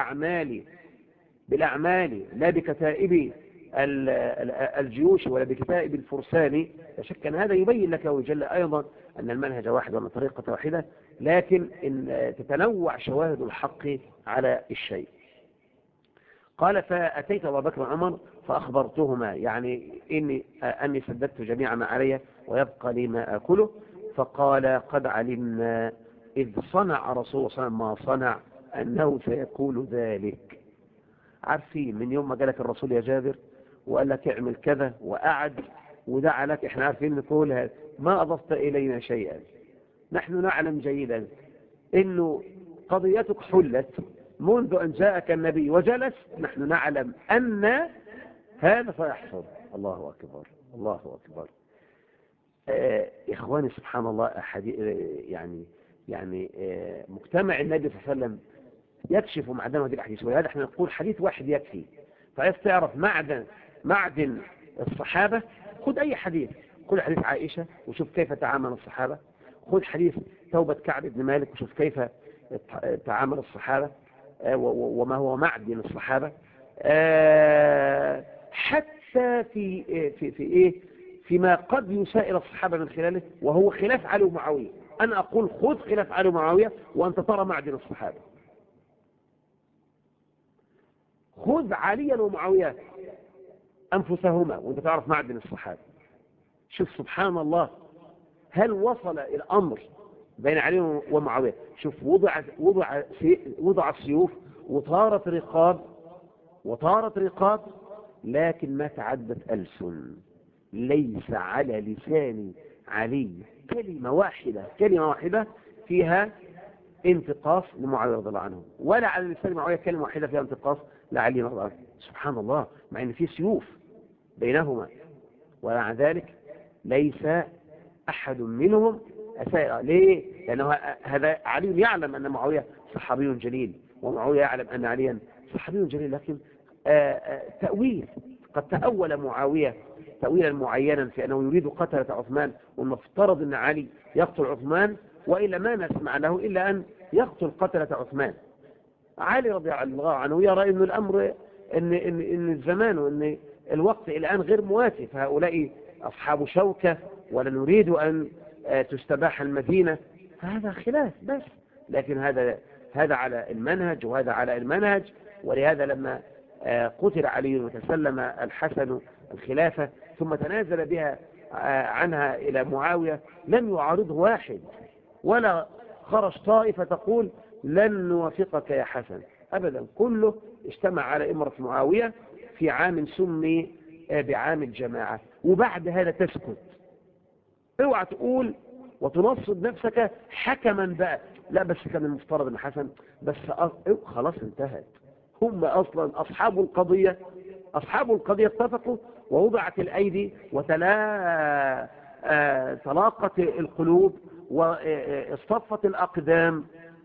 بالأعمال لا بكتائب الجيوش ولا بكتائب الفرسان، لا شك أن هذا يبين لك ويجل أيضا أن المنهج واحد وأن الطريقة واحدة، لكن إن تتنوع شواهد الحق على الشيء. قال فأتيت أبا بكر وعمر فأخبرتهما يعني أني سددت جميع ما علي ويبقى لي ما أكله، فقال قد علمنا إذ صنع رسول الله صلى الله عليه وسلم ما صنع أنه سيقول ذلك. عارفين من يوم ما جالك الرسول يا جابر وقال لك اعمل كذا وقعد ودعا لك، احنا عارفين نقول هذا ما أضفت إلينا شيئا، نحن نعلم جيدا إنه قضيتك حلت منذ أن جاءك النبي وجلس، نحن نعلم أن هذا سيحصل. الله أكبر الله أكبر. إخواني سبحان الله يعني مجتمع النبي صلى الله عليه وسلم يكشف معدن هذه الأحاديث، ولهذا احنا نقول حديث واحد يكفي. فعايز تعرف معدن الصحابة، خذ أي حديث، خذ حديث عائشة وشوف كيف تعامل الصحابة، خذ حديث توبة كعب بن مالك وشوف كيف تعامل الصحابة وما هو معدن الصحابة، حتى فيما قد يسائل الصحابة من خلاله وهو خلاف علي ومعاوية. أنا أقول خذ خلاف علي ومعاوية وأنت ترى معدن الصحابة، خذ عليا ومعاوية أنفسهما وأنت تعرف معدن الصحابة. شوف سبحان الله، هل وصل الأمر بين علي ومعاوية؟ شوف وضع السيوف وطارت رقاب لكن ما تعدت ألسن. ليس على لسان علي كلمة واحدة فيها انتقاص لمعاوية رضي الله عنه، ولا على لسان معاوية كلمة واحدة فيها انتقاص لعلي رضي الله عنه. سبحان الله، مع ان في سيوف بينهما، ومع ذلك ليس أحد منهم أساء. ليه؟ لأنه هذا علي يعلم أن معاوية صحابي جليل، ومعاوية يعلم أن عليا صحابي جليل، لكن تأويل قد تأول معاوية تأويلا معينا في أنه يريد قتلة عثمان، والمفترض أن علي يقتل عثمان، وإلا ما نسمع له إلا أن يقتل قتلة عثمان. علي رضي الله عنه يرى أن الأمر إن الزمان وإن الوقت الآن غير مواتي، فهؤلاء أصحاب شوكة ولا نريد أن تستباح المدينة، هذا خلاف بس، لكن هذا على المنهج وهذا على المنهج. ولهذا لما قتل علي وتسلم الحسن الخلافة ثم تنازل بها عنها إلى معاوية، لم يعارضه واحد ولا خرج طائفة تقول لن نوافقك يا حسن أبدا، كله اجتمع على إمرة معاوية في عام سمي بعام الجماعة. وبعد هذا تسكت، اوعى تقول وتنصب نفسك حكما بقى، لا بس كان المفترض ان حسن بس خلاص انتهت. هم اصلا اصحاب القضية اتفقوا ووضعت الايدي تلاقت القلوب واصطفت الاقدام،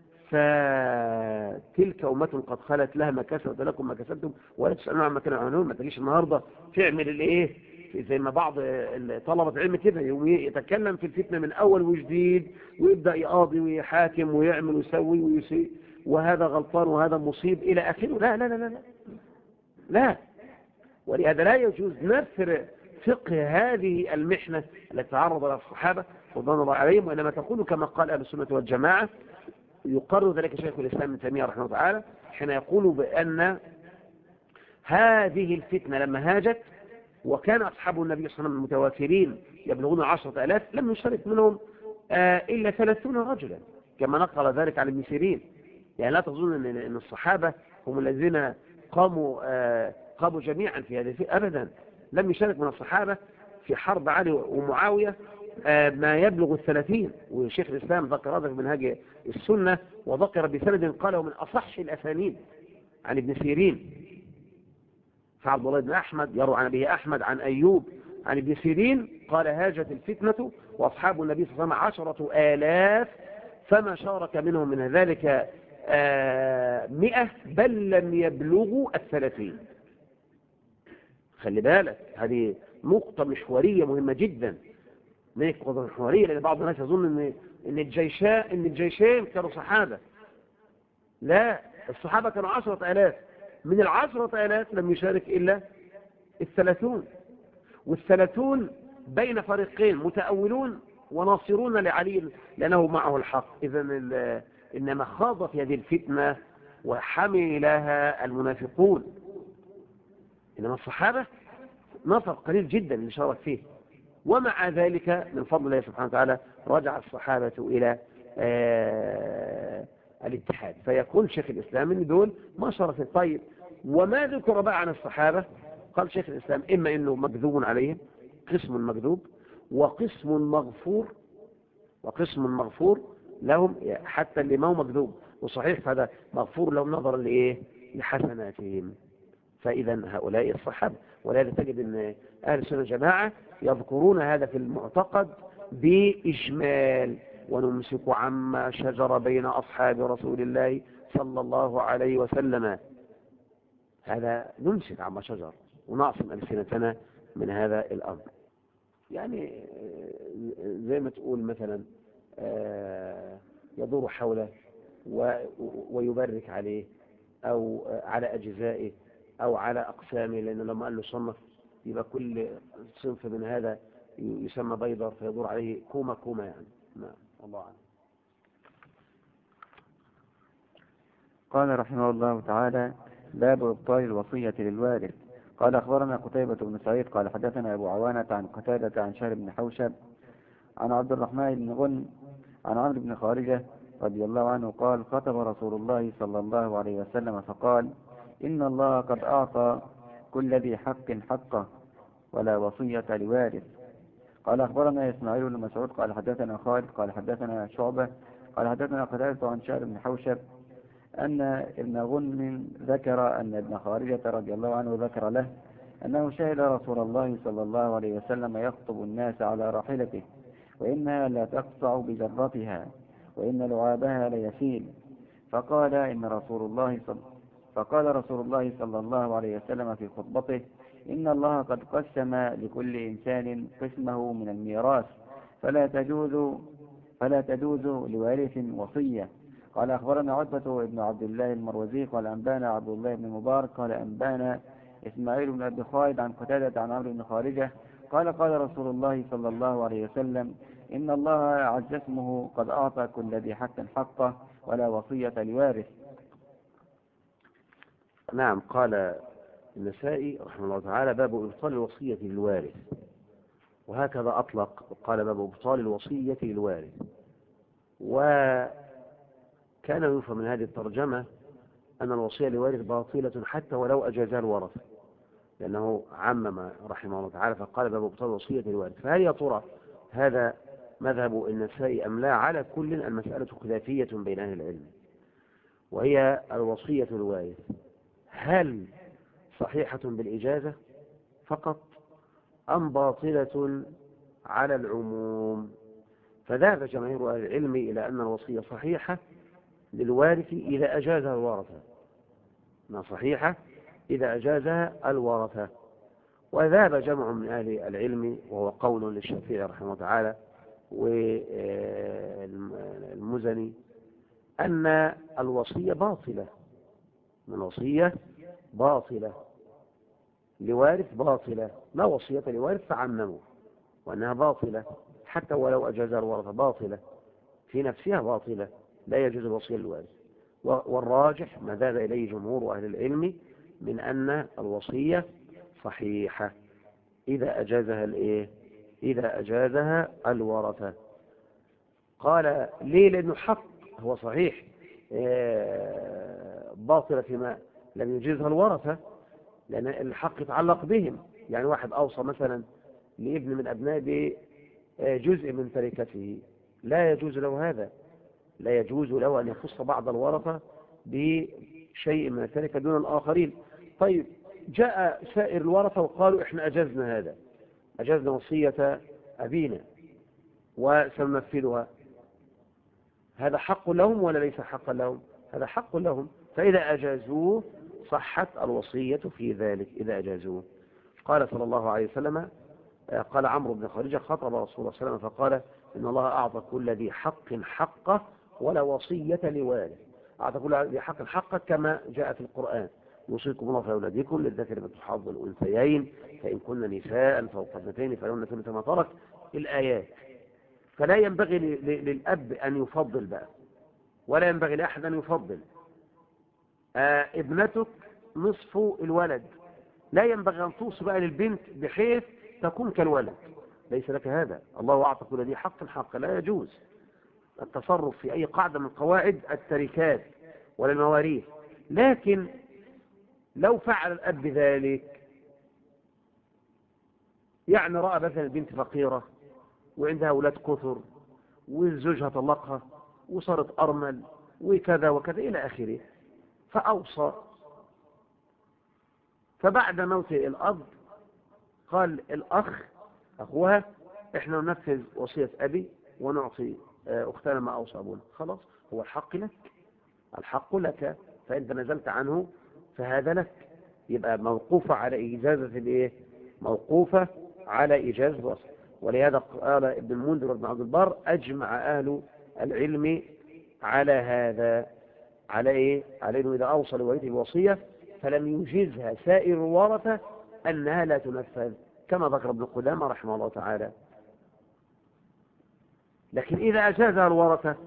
فتلك أمة قد خلت لها ما كسبت ولكم ما كسبتم ولا تسألون عما كانوا يعملون. ما تجيش النهاردة تعمل الايه زي ما بعض طلبة علم كده يتكلم في الفتنة من أول وجديد ويبدأ يقاضي ويحاكم ويعمل ويسوي ويسيء وهذا غلطان وهذا مصيب إلى آخره. لا لا لا لا لا. ولهذا لا يجوز نثر فقه هذه المحنة التي تعرض لها الصحابة رضوان الله عليهم، وإنما تكون كما قال أهل السنة والجماعة. يقرر ذلك شيخ الإسلام ابن تيمية رحمه الله تعالى حين يقول بأن هذه الفتنة لما هاجت وكان أصحاب النبي صلى الله عليه وسلم المتوافرين يبلغون 10,000 لم يشترك منهم إلا 30 رجلا كما نقل ذلك عن ابن سيرين. يعني لا تظن أن الصحابة هم الذين قاموا جميعا في هذه أبدا. لم يشارك من الصحابة في حرب علي ومعاوية ما يبلغ 30. وشيخ الإسلام ذكر هذا في منهاج السنة، وذكر بسند قاله من أصح الأسانيد عن ابن سيرين، فعبد الله بن أحمد يروي عن أبيه أحمد عن أيوب عن ابن سيرين قال: هاجت الفتنة وأصحاب النبي صلى الله عليه وسلم 10,000 فما شارك منهم من ذلك 100 بل لم يبلغوا 30. خلي بالك، هذه نقطة محورية مهمة جدا، نقطة محورية، لأن بعض الناس يظن إن الجيشين كانوا صحابة. لا، الصحابة كانوا 10,000، من 10,000 لم يشارك إلا 30، وال30 بين فريقين متأولون وناصرون لعلي لأنه معه الحق. إذن إنما خاض في هذه الفتنة وحملها المنافقون، إنما الصحابة نصر قليل جدا اللي شارك فيه. ومع ذلك من فضل الله سبحانه وتعالى رجع الصحابة إلى الاتحاد. فيقول شيخ الإسلام إن دول ما شاركوا. طيب، وما ذكر بقى عن الصحابة؟ قال شيخ الإسلام: إما إنه مكذوب عليهم، قسم مكذوب، وقسم مغفور لهم، حتى اللي ما هو مكذوب وصحيح فهذا مغفور لهم نظرا لإيه؟ لحسناتهم. فإذا هؤلاء الصحابة. ولهذا تجد أن أهل السنة والجماعة يذكرون هذا في المعتقد بإجمال: ونمسك عما شجر بين أصحاب رسول الله صلى الله عليه وسلم. هذا نمسك عما شجر ونعصم ألسنتنا من هذا الأمر. يعني زي ما تقول مثلا يدور حوله ويبرك عليه أو على أجزائه أو على أقسامه، لأنه لما قال له صنف يبقى كل صنف من هذا يسمى بيضر، فيدور عليه كومة يعني. نعم، الله أعلم. قال رحمه الله تعالى: باب إبطال الوصية للوارث. قال أخبرنا قتيبة بن سعيد قال حدثنا أبو عوانة عن قتادة عن شهر بن حوشب عن عبد الرحمن بن غن عن عمرو بن خارجة رضي الله عنه قال: خطب رسول الله صلى الله عليه وسلم فقال: إن الله قد أعطى كل ذي حق حقه ولا وصية لوارث. قال أخبرنا إسماعيل بن مسعود قال حدثنا خالد قال حدثنا شعبة قال حدثنا قتادة عن شهر بن حوشب أن ابن غنم ذكر أن ابن خارجة رضي الله عنه ذكر له أنه شهد رسول الله صلى الله عليه وسلم يخطب الناس على راحلته وإنها لا تقطع بجرتها وإن لعابها ليسيل. فقال رسول الله صلى الله عليه وسلم في خطبته: إن الله قد قسم لكل إنسان قسمه من الميراث فلا تجوز لوارث وصية. قال أخبرنا عتبة بن عبد الله المروزي قال أنبانا عبد الله بن مبارك قال أنبانا إسماعيل بن أبي خالد عن قتادة عن عمرو بن خارجة قال قال رسول الله صلى الله عليه وسلم: إن الله عز اسمه قد أعطى كل ذي حق حقه ولا وصية لوارث. نعم. قال النسائي رحمه الله تعالى: باب إبطال الوصية للوارث. وهكذا أطلق، قال: باب إبطال الوصية للوارث. وكان يفهم من هذه الترجمة أن الوصية للوارث باطلة حتى ولو أجازها الورثة، لأنه عمم رحمه الله تعالى فقال: باب إبطال الوصية للوارث. فهل يا ترى هذا مذهب النسائي أم لا؟ على كل المسألة خلافية بين أهل العلم، وهي الوصية للوارث هل صحيحة بالإجازة فقط أم باطلة على العموم؟ فذهب جماهير أهل العلم إلى أن الوصية صحيحة للوارث إذا أجازها الورثة، صحيحة إذا أجازها الورثة. وذهب جمع من أهل العلم، وهو قول للشافعي رحمه الله تعالى والمزني، أن الوصية باطلة، لوارث باطلة، لا وصية لوارث فعمموا، وأنها باطلة حتى ولو أجازها الورثة، باطلة في نفسها، باطلة لا يجوز الوصية للوارث. والراجح ما ذهب إليه جمهور أهل العلم من أن الوصية صحيحة إذا أجازها الورثة. قال: ليه؟ لأنه حق، هو صحيح باطلة فيما لم يجيزها الورثة، لأن الحق يتعلق بهم. يعني واحد أوصى مثلا لابن من أبنائه بجزء من تركته، لا يجوز له هذا، لا يجوز له أن يخص بعض الورثة بشيء من التركة دون الآخرين. طيب جاء سائر الورثة وقالوا إحنا أجزنا هذا، أجزنا وصية أبينا وسننفذها، هذا حق لهم ولا ليس حقا لهم؟ هذا حق لهم، فإذا أجازوه صحت الوصية في ذلك إذا أجازوه. قال صلى الله عليه وسلم، قال عمرو بن خارجة خطب رسول الله صلى الله عليه وسلم فقال إن الله أعطى كل ذي حق حقه ولا وصية لوالد. أعطى كل ذي حق حقه كما جاء في القرآن: يوصيكم الله في أولادكم للذكر مثل حظ الأنثيين فإن كن نساء فوق اثنتين فلهن ثلث ما ترك، الآيات. فلا ينبغي للأب أن يفضل بقى، ولا ينبغي لأحد أن يفضل. ابنتك نصف الولد، لا ينبغي أن توصي بقى للبنت بحيث تكون كالولد، ليس لك هذا. الله أعطى كل ذي حق حق، لا يجوز التصرف في أي قاعدة من قواعد التركات ولا المواريث. لكن لو فعل الأب ذلك، يعني رأى مثلا البنت فقيرة وعندها أولاد كثر وزوجها طلقها وصارت أرمل وكذا وكذا إلى آخره، فأوصى، فبعد موت الأب قال الأخ أخوها إحنا ننفذ وصية أبي ونعطي أختنا ما أوصى أبونا، خلاص هو الحق لك، الحق لك، فإن تنازلت عنه فهذا لك. يبقى موقوفة على إجازة الإيه؟ موقوفة على إجازة الوصية. ولهذا قال ابن المنذر وابن عبد البر أجمع أهل العلم على هذا، على إيه؟ على إنه إذا أوصى لوالده الوصية فلم يجيزها سائر الورثة أنها لا تنفذ، كما ذكر ابن قدامة رحمه الله تعالى. لكن إذا أجازها الورثة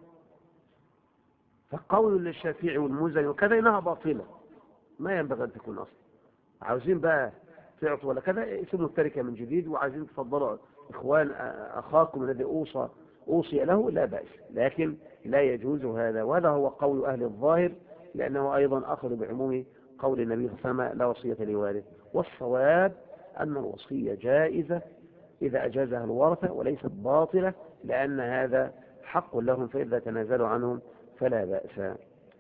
فقول للشافعي والمزني وكذا إنها باطلة، ما ينبغي أن تكون أصلا. عاوزين بقى تعطوا ولا كذا اسموا التركة من جديد، وعايزين تفضلوا إخوان أخاكم الذي أوصي له لا بأس، لكن لا يجوز هذا. وهذا هو قول أهل الظاهر، لأنه أيضا أخذ بعموم قول النبي صلى الله عليه وسلم لا وصية لوارث. والصواب أن الوصية جائزة إذا أجازها الورثة وليست باطلة، لأن هذا حق لهم، فإذا تنازلوا عنهم فلا بأس.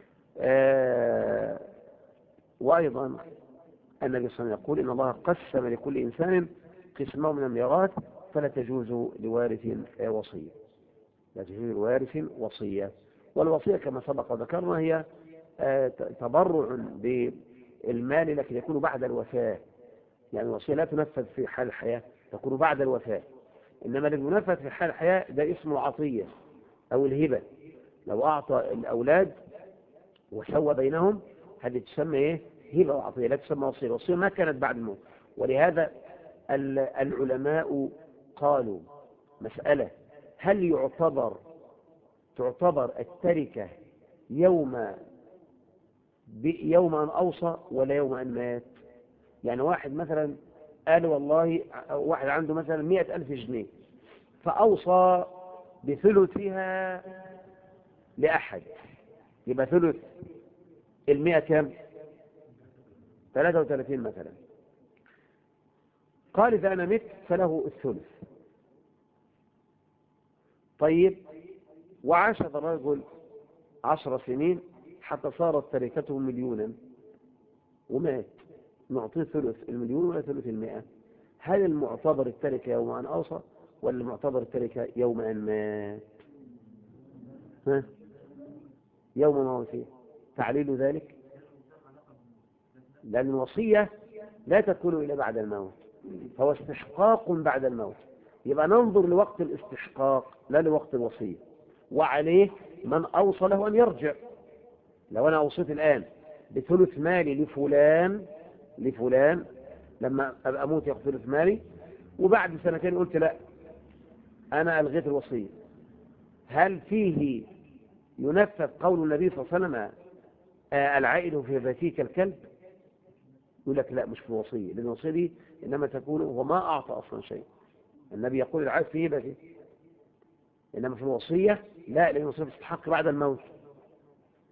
وأيضا النبي صلى الله عليه وسلم يقول إن الله قسم لكل إنسان قسمه من الميراث فلا تجوز لوارث وصية، لا تجوز لوارث وصية. والوصية كما سبق وذكرنا هي تبرع بالمال لكن يكون بعد الوفاة، يعني الوصية لا تنفذ في حال الحياة، تكون بعد الوفاة. إنما الذي ينفذ في حال الحياة ده اسمه العطية أو الهبة. لو أعطى الأولاد وسوى بينهم هذه تسمى إيه؟ هبة وعطية، لا تسمى وصية. الوصية ما كانت بعد الموت. ولهذا العلماء قالوا مسألة: هل تعتبر التركة يوم أن أوصى ولا يوم أن مات؟ يعني واحد مثلا قال والله واحد عنده مثلا 100,000 جنيه فأوصى بثلثها لأحد، يبقى ثلث 100 كم؟ 33 مثلا. قال إذا أنا مت فله الثلث. طيب وعاش هذا الرجل 10 سنين حتى صارت تركته 1,000,000 ومات، نعطيه ثلث 1,000,000 ولا ثلث 100؟ هل المعتبر التركة يوم أن أوصى ولا المعتبر التركة يوم أن مات؟ يوم ما وصي. تعليل ذلك لأن الوصية لا تكون إلا بعد الموت، فهو استحقاق بعد الموت. يبقى ننظر لوقت الاستحقاق لا لوقت الوصية. وعليه من أوصى له أن يرجع. لو أنا أوصيت الآن بثلث مالي لفلان لما أبقى أموت يأخذ ثلث مالي، وبعد سنتين قلت لا أنا ألغيت الوصية، هل فيه ينفذ قول النبي صلى الله عليه وسلم العائد في بيته كالكلب؟ يقول لك لا، مش في الوصية، لأن الوصية دي إنما تكون وما أعطى أصلا شيء. النبي يقول العائد في هبته، إنما في الوصية لا، لأن الوصية بتستحق بعد الموت.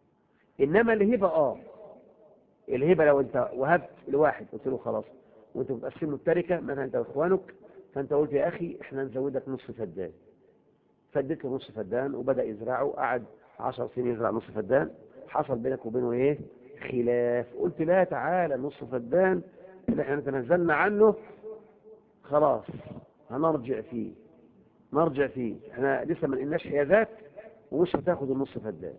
إنما الهبة الهبة لو أنت وهبت لواحد قلت له خلاص وأنت بتقسم له التركة مثلا أنت وإخوانك، فأنت قلت يا أخي إحنا نزودك نصف فدان، فديت له نصف فدان وبدأ يزرعه، قعد 10 سنين يزرع نصف فدان، حصل بينك وبينه إيه؟ خلاف. قلت لا تعالى نصف فدان اللي احنا تنزلنا عنه خلاص هنرجع فيه، احنا لسه ما لقيناش حيازات ومش هتاخد النص فدان.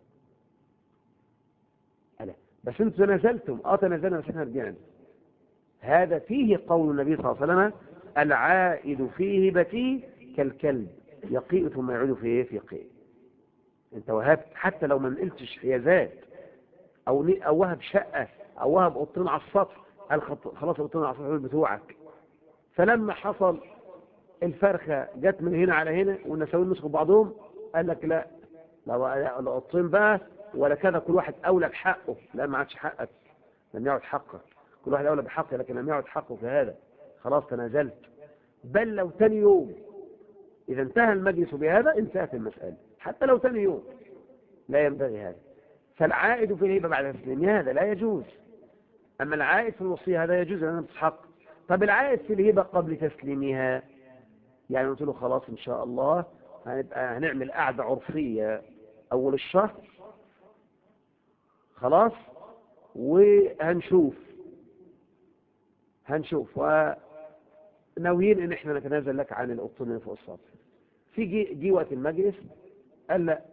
ألا بس انتوا تنازلتم، تنازلنا بس احنا رجعنا. هذا فيه قول النبي صلى الله عليه وسلم العائد في هبته كالكلب يقيء ثم يعود في ايه؟ في قيء. انت وهبت حتى لو ما نقلتش حيازات او وهب شقه او وهب اوضتين على السطح، قال خلاص اوضتين على السطح بتوعك، فلما حصل الفرخه جت من هنا على هنا والنساوين مسكوا بعضهم، قال لك لا اوضتين بقى ولا كذا، كل واحد اولى بحقه. لا ما عادش حقك، لم يعد حقك، كل واحد اولى بحقه لكن لم يعد حقه في هذا، خلاص تنازلت. بل لو تاني يوم اذا انتهى المجلس بهذا انتهت المساله، حتى لو تاني يوم لا ينبغي هذا. فالعائد في الهبه بعد تسليمها هذا لا يجوز، اما العائد في الوصيه هذا يجوز لانه مستحق. طب العائد في الهبه قبل تسليمها، يعني قلت له خلاص ان شاء الله هنعمل قعده عرفيه اول الشهر خلاص وهنشوف وناويين ان احنا نتنازل لك عن الاوضتين اللي فوق السطح. في جي وقت المجلس قال لا،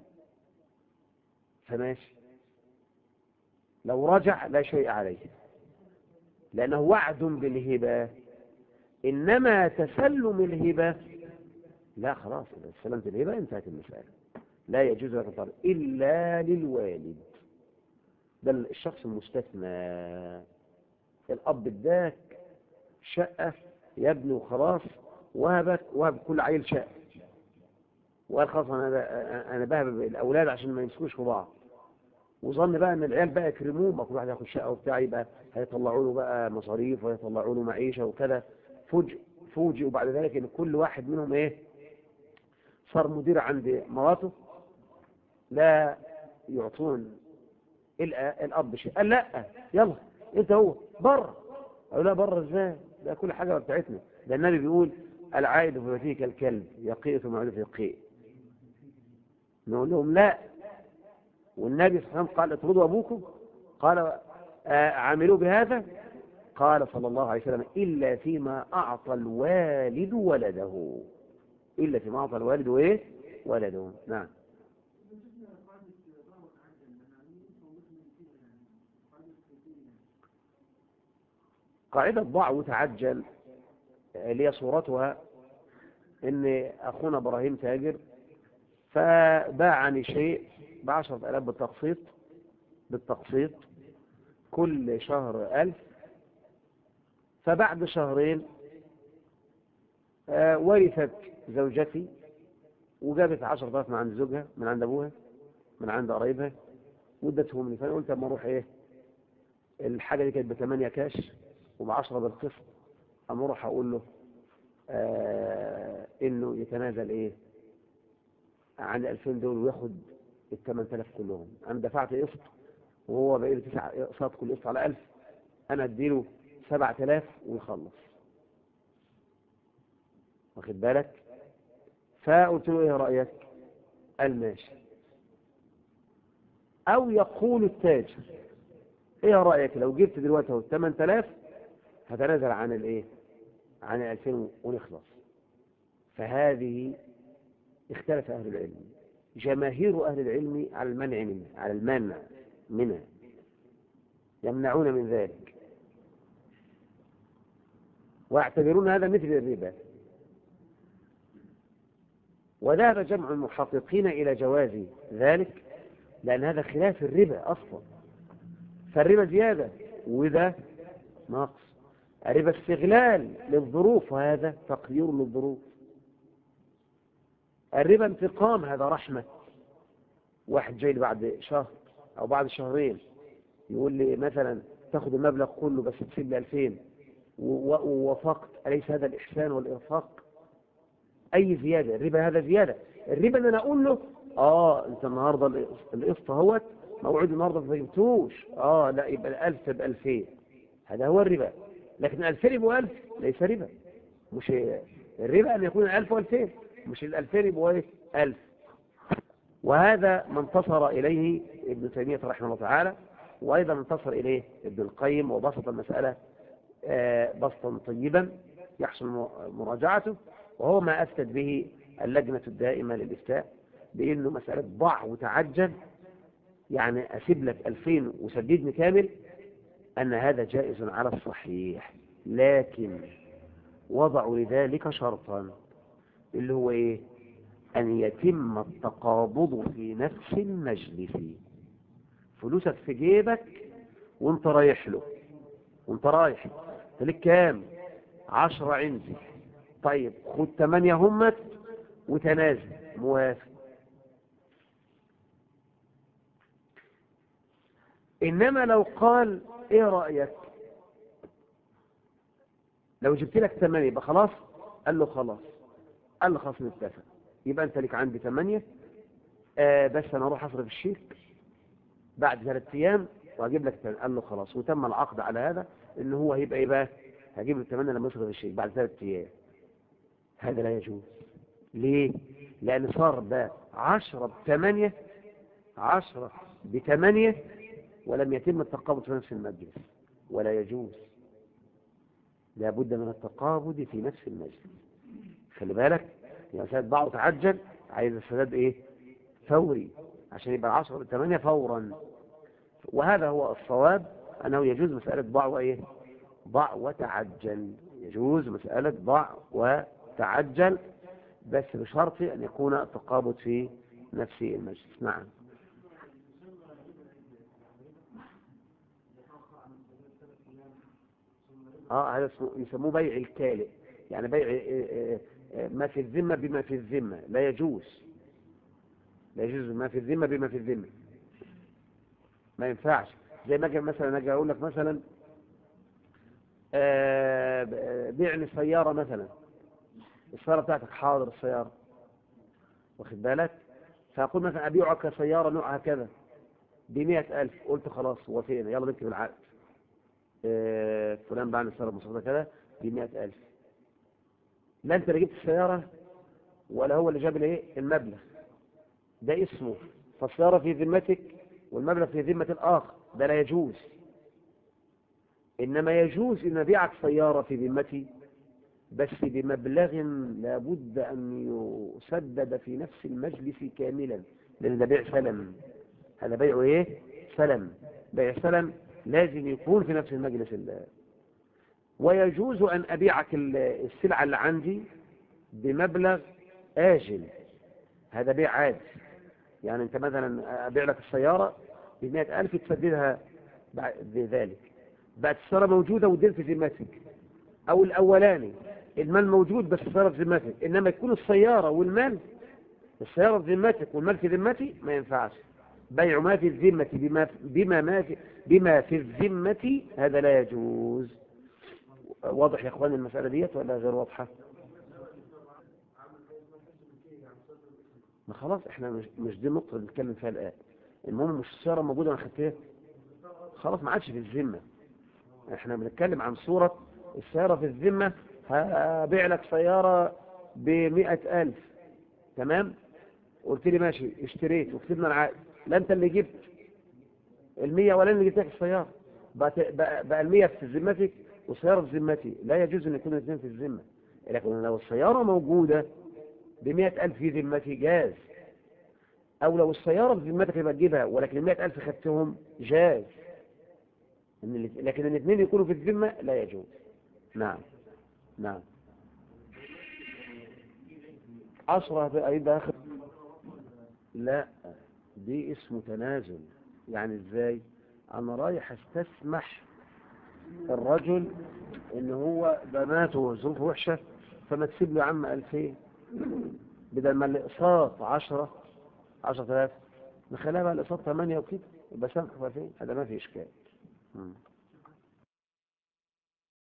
فماشي، لو رجع لا شيء عليه لانه وعد بالهبه. انما تسلم الهبه لا، خلاص اذا استلمت الهبه انتهت المساله، لا يجوز لك الطرد الا للوالد، ده الشخص المستثنى. الاب اداك شقه يا ابني وخلاص، وهب كل عيل شقه وقال خلاص انا بهب الاولاد عشان ما يمسكوش في بعض، وظن بقى ان العيال بقى يكرموه، ما كل واحد ياخد شقه وبتاع يبقى هيطلعوا له بقى مصاريف ويطلعوا له معيشه وكذا. فوجئوا بعد ذلك ان كل واحد منهم ايه؟ صار مدير عند مراته، لا يعطون الاب شيء. قال لا يلا انت هو بره. قالوا لا بره ازاي؟ ده كل حاجه بتاعتنا، ده النبي بيقول العائد في بيته كالكلب يقيء ثم يعود في قيء. نقول لهم لا، والنبي صلى الله عليه وسلم قال اطردوا ابوكم، قال عاملوا بهذا، قال صلى الله عليه وسلم الا فيما اعطى الوالد ولده، الا فيما اعطى الوالد وايه؟ ولده. نعم. قاعدة ضع وتعجل اللي صورتها ان اخونا ابراهيم تاجر فباعني شيء ب10,000 بالتقسيط كل شهر 1000، فبعد شهرين ورثت زوجتي وجابت 10,000 من عند زوجها، من عند ابوها، من عند قرايبها، وادتهم لي. فانا قلت اما اروح ايه، الحاجه دي كانت ب8 كاش وب10 بالقسط، اما اروح اقول له انه يتنازل ايه عن 2000 دول وياخد ال8000 كلهم. انا دفعت قسط وهو باقي له 9 اقساط، كل قسط على 1000، انا اديله 7000 ويخلص، واخد بالك؟ فقلت له ايه رايك؟ قال ماشي. او يقول التاجر ايه رايك لو جبت دلوقتي اهو 8000 هتنازل عن الايه، عن 2000 ونخلص. فهذه اختلف اهل العلم، جماهير اهل العلم على المنع منها، على المنع منها، يمنعون من ذلك ويعتبرون هذا مثل الربا. وذهب جمع المحققين إلى جواز ذلك لأن هذا خلاف الربا أصلا، فالربا زيادة وده نقص، الربا استغلال للظروف وهذا تقدير للظروف، الربا انتقام هذا رحمة. واحد جاي بعد شهر أو بعد شهرين يقول لي مثلا تاخد المبلغ كله بس تسيب لي 2000 ووافقت، أليس هذا الإحسان والإرفاق؟ أي زيادة؟ الربا هذا زيادة. الربا ان انا اقول له انت النهارده القسط اهوت موعود النهارده ما جبتوش، لا يبقى الألف ب2000، هذا هو الربا. لكن 2000 يبقوا 1000 ليس ربا. مش الربا أن يكون 1000 و2000، مش 2000 يبقوا ايه 1000. وهذا ما انتصر إليه ابن تيمية رحمه الله تعالى، وأيضا انتصر إليه ابن القيم، وبسط المسألة بسطا طيبا يحسن مراجعته، وهو ما أفتت به اللجنة الدائمة للإفتاء، بأنه مسألة ضع وتعجل، يعني أسيب لك 2000 وسددني كامل، أن هذا جائز على الصحيح، لكن وضعوا لذلك شرطا، اللي هو إيه؟ أن يتم التقابض في نفس المجلس. فلوسك في جيبك وانت رايح له، وانت رايح لك كام؟ 10 عندي، طيب خد 8 همت وتنازل، موافق. إنما لو قال إيه رأيك لو جبت لك 8 يبقى خلاص؟ قال له خلاص. قال له خلاص نتفق، يبقى أنت لك عندي 8، بس أنا أروح أصرف الشيك بعد 3 أيام وهجيب لك 8. قال له خلاص، وتم العقد على هذا، إن هو هيبقى إيه بقى؟ هجيب له 8 لما يصرف الشيك بعد 3 أيام. هذا لا يجوز. ليه؟ لأن صار ده 10 ب8، 10 ب8، ولم يتم التقابض في نفس المجلس، ولا يجوز. لابد من التقابض في نفس المجلس. خلي بالك، يعني سيد بعض تعجل، عايز السداد ايه؟ فوري، عشان يبقى 10 ب8 فورا. وهذا هو الصواب، انه يجوز مسألة ضع وايه؟ ضع وتعجل. يجوز مسألة ضع وتعجل، بس بشرط ان يكون التقابض في نفس المجلس. نعم. هذا يسموه بيع الكالئ، يعني بيع ما في الذمة بما في الذمة. لا يجوز، لا يجوز ما في الذمة بما في الذمة، ما ينفعش. زي ما مثلا اجي اقول لك مثلا بيعني السيارة مثلا، السيارة بتاعتك، حاضر السيارة، واخد بالك، فأقول مثلا أبيعك سيارة نوعها كذا ب100,000، قلت خلاص وافقنا، يلا نكتب العقد، فلان باعني السيارة المصروفة كذا ب100,000. لا أنت اللي جبت السيارة ولا هو اللي جاب الايه المبلغ، ده اسمه فالسيارة في ذمتك والمبلغ في ذمة الآخر، ده لا يجوز. إنما يجوز إن أبيعك سيارة في ذمتي بس بمبلغ لابد أن يسدد في نفس المجلس كاملا، لأن ده بيع سلم. هذا بيع إيه؟ سلم. بيع سلم لازم يكون في نفس المجلس ويجوز أن أبيعك السلعة اللي عندي بمبلغ آجل، هذا بيع عادي. يعني أنت مثلا أبيع لك السيارة ب100,000 تسددها بعد ذلك، بعد السيارة موجودة والدين في ذمتك، أو الأولاني المال موجود بس السيارة في ذمتك، إنما يكون السيارة والمال، السيارة في ذمتك والمال في ذمتي، ما ينفعش. بيع ما في الذمة بما في الذمة، هذا لا يجوز. واضح يا اخوان المسألة ديت ولا غير واضحة؟ ما خلاص احنا مش دي النقطة اللي بنتكلم فيها الآن. المهم مش السيارة موجودة، انا خدتها خلاص ما عادش في الذمة. احنا بنتكلم عن صورة السيارة في الذمة، هبيع لك سيارة ب100,000، تمام، قلت لي ماشي، اشتريت وكتبنا العقد، لا انت اللي جبت 100 ولا اللي جبت لك السيارة، بقى 100 في ذمتك والسيارة في ذمتي، لا يجوز ان يكون الاثنين في الذمة. لكن لو السيارة موجودة ب100,000 في ذمتي جاز، او لو السيارة في ذمتك يبقى تجيبها، ولكن 100,000 خدتهم جاز. لكن الاثنين يكونوا في الذمة لا يجوز. نعم. نعم. 10 هيبقى اخر. لا، دي اسمه تنازل. يعني ازاي؟ انا رايح استسمح الرجل ان هو بناته وظروفه وحشة، فما تسيب له يا عم 2000 بدل ما الاقساط 10,000، نخليها بقى الاقساط 8 وكده، يبقى سامحه في 2000، هذا ما في اشكال.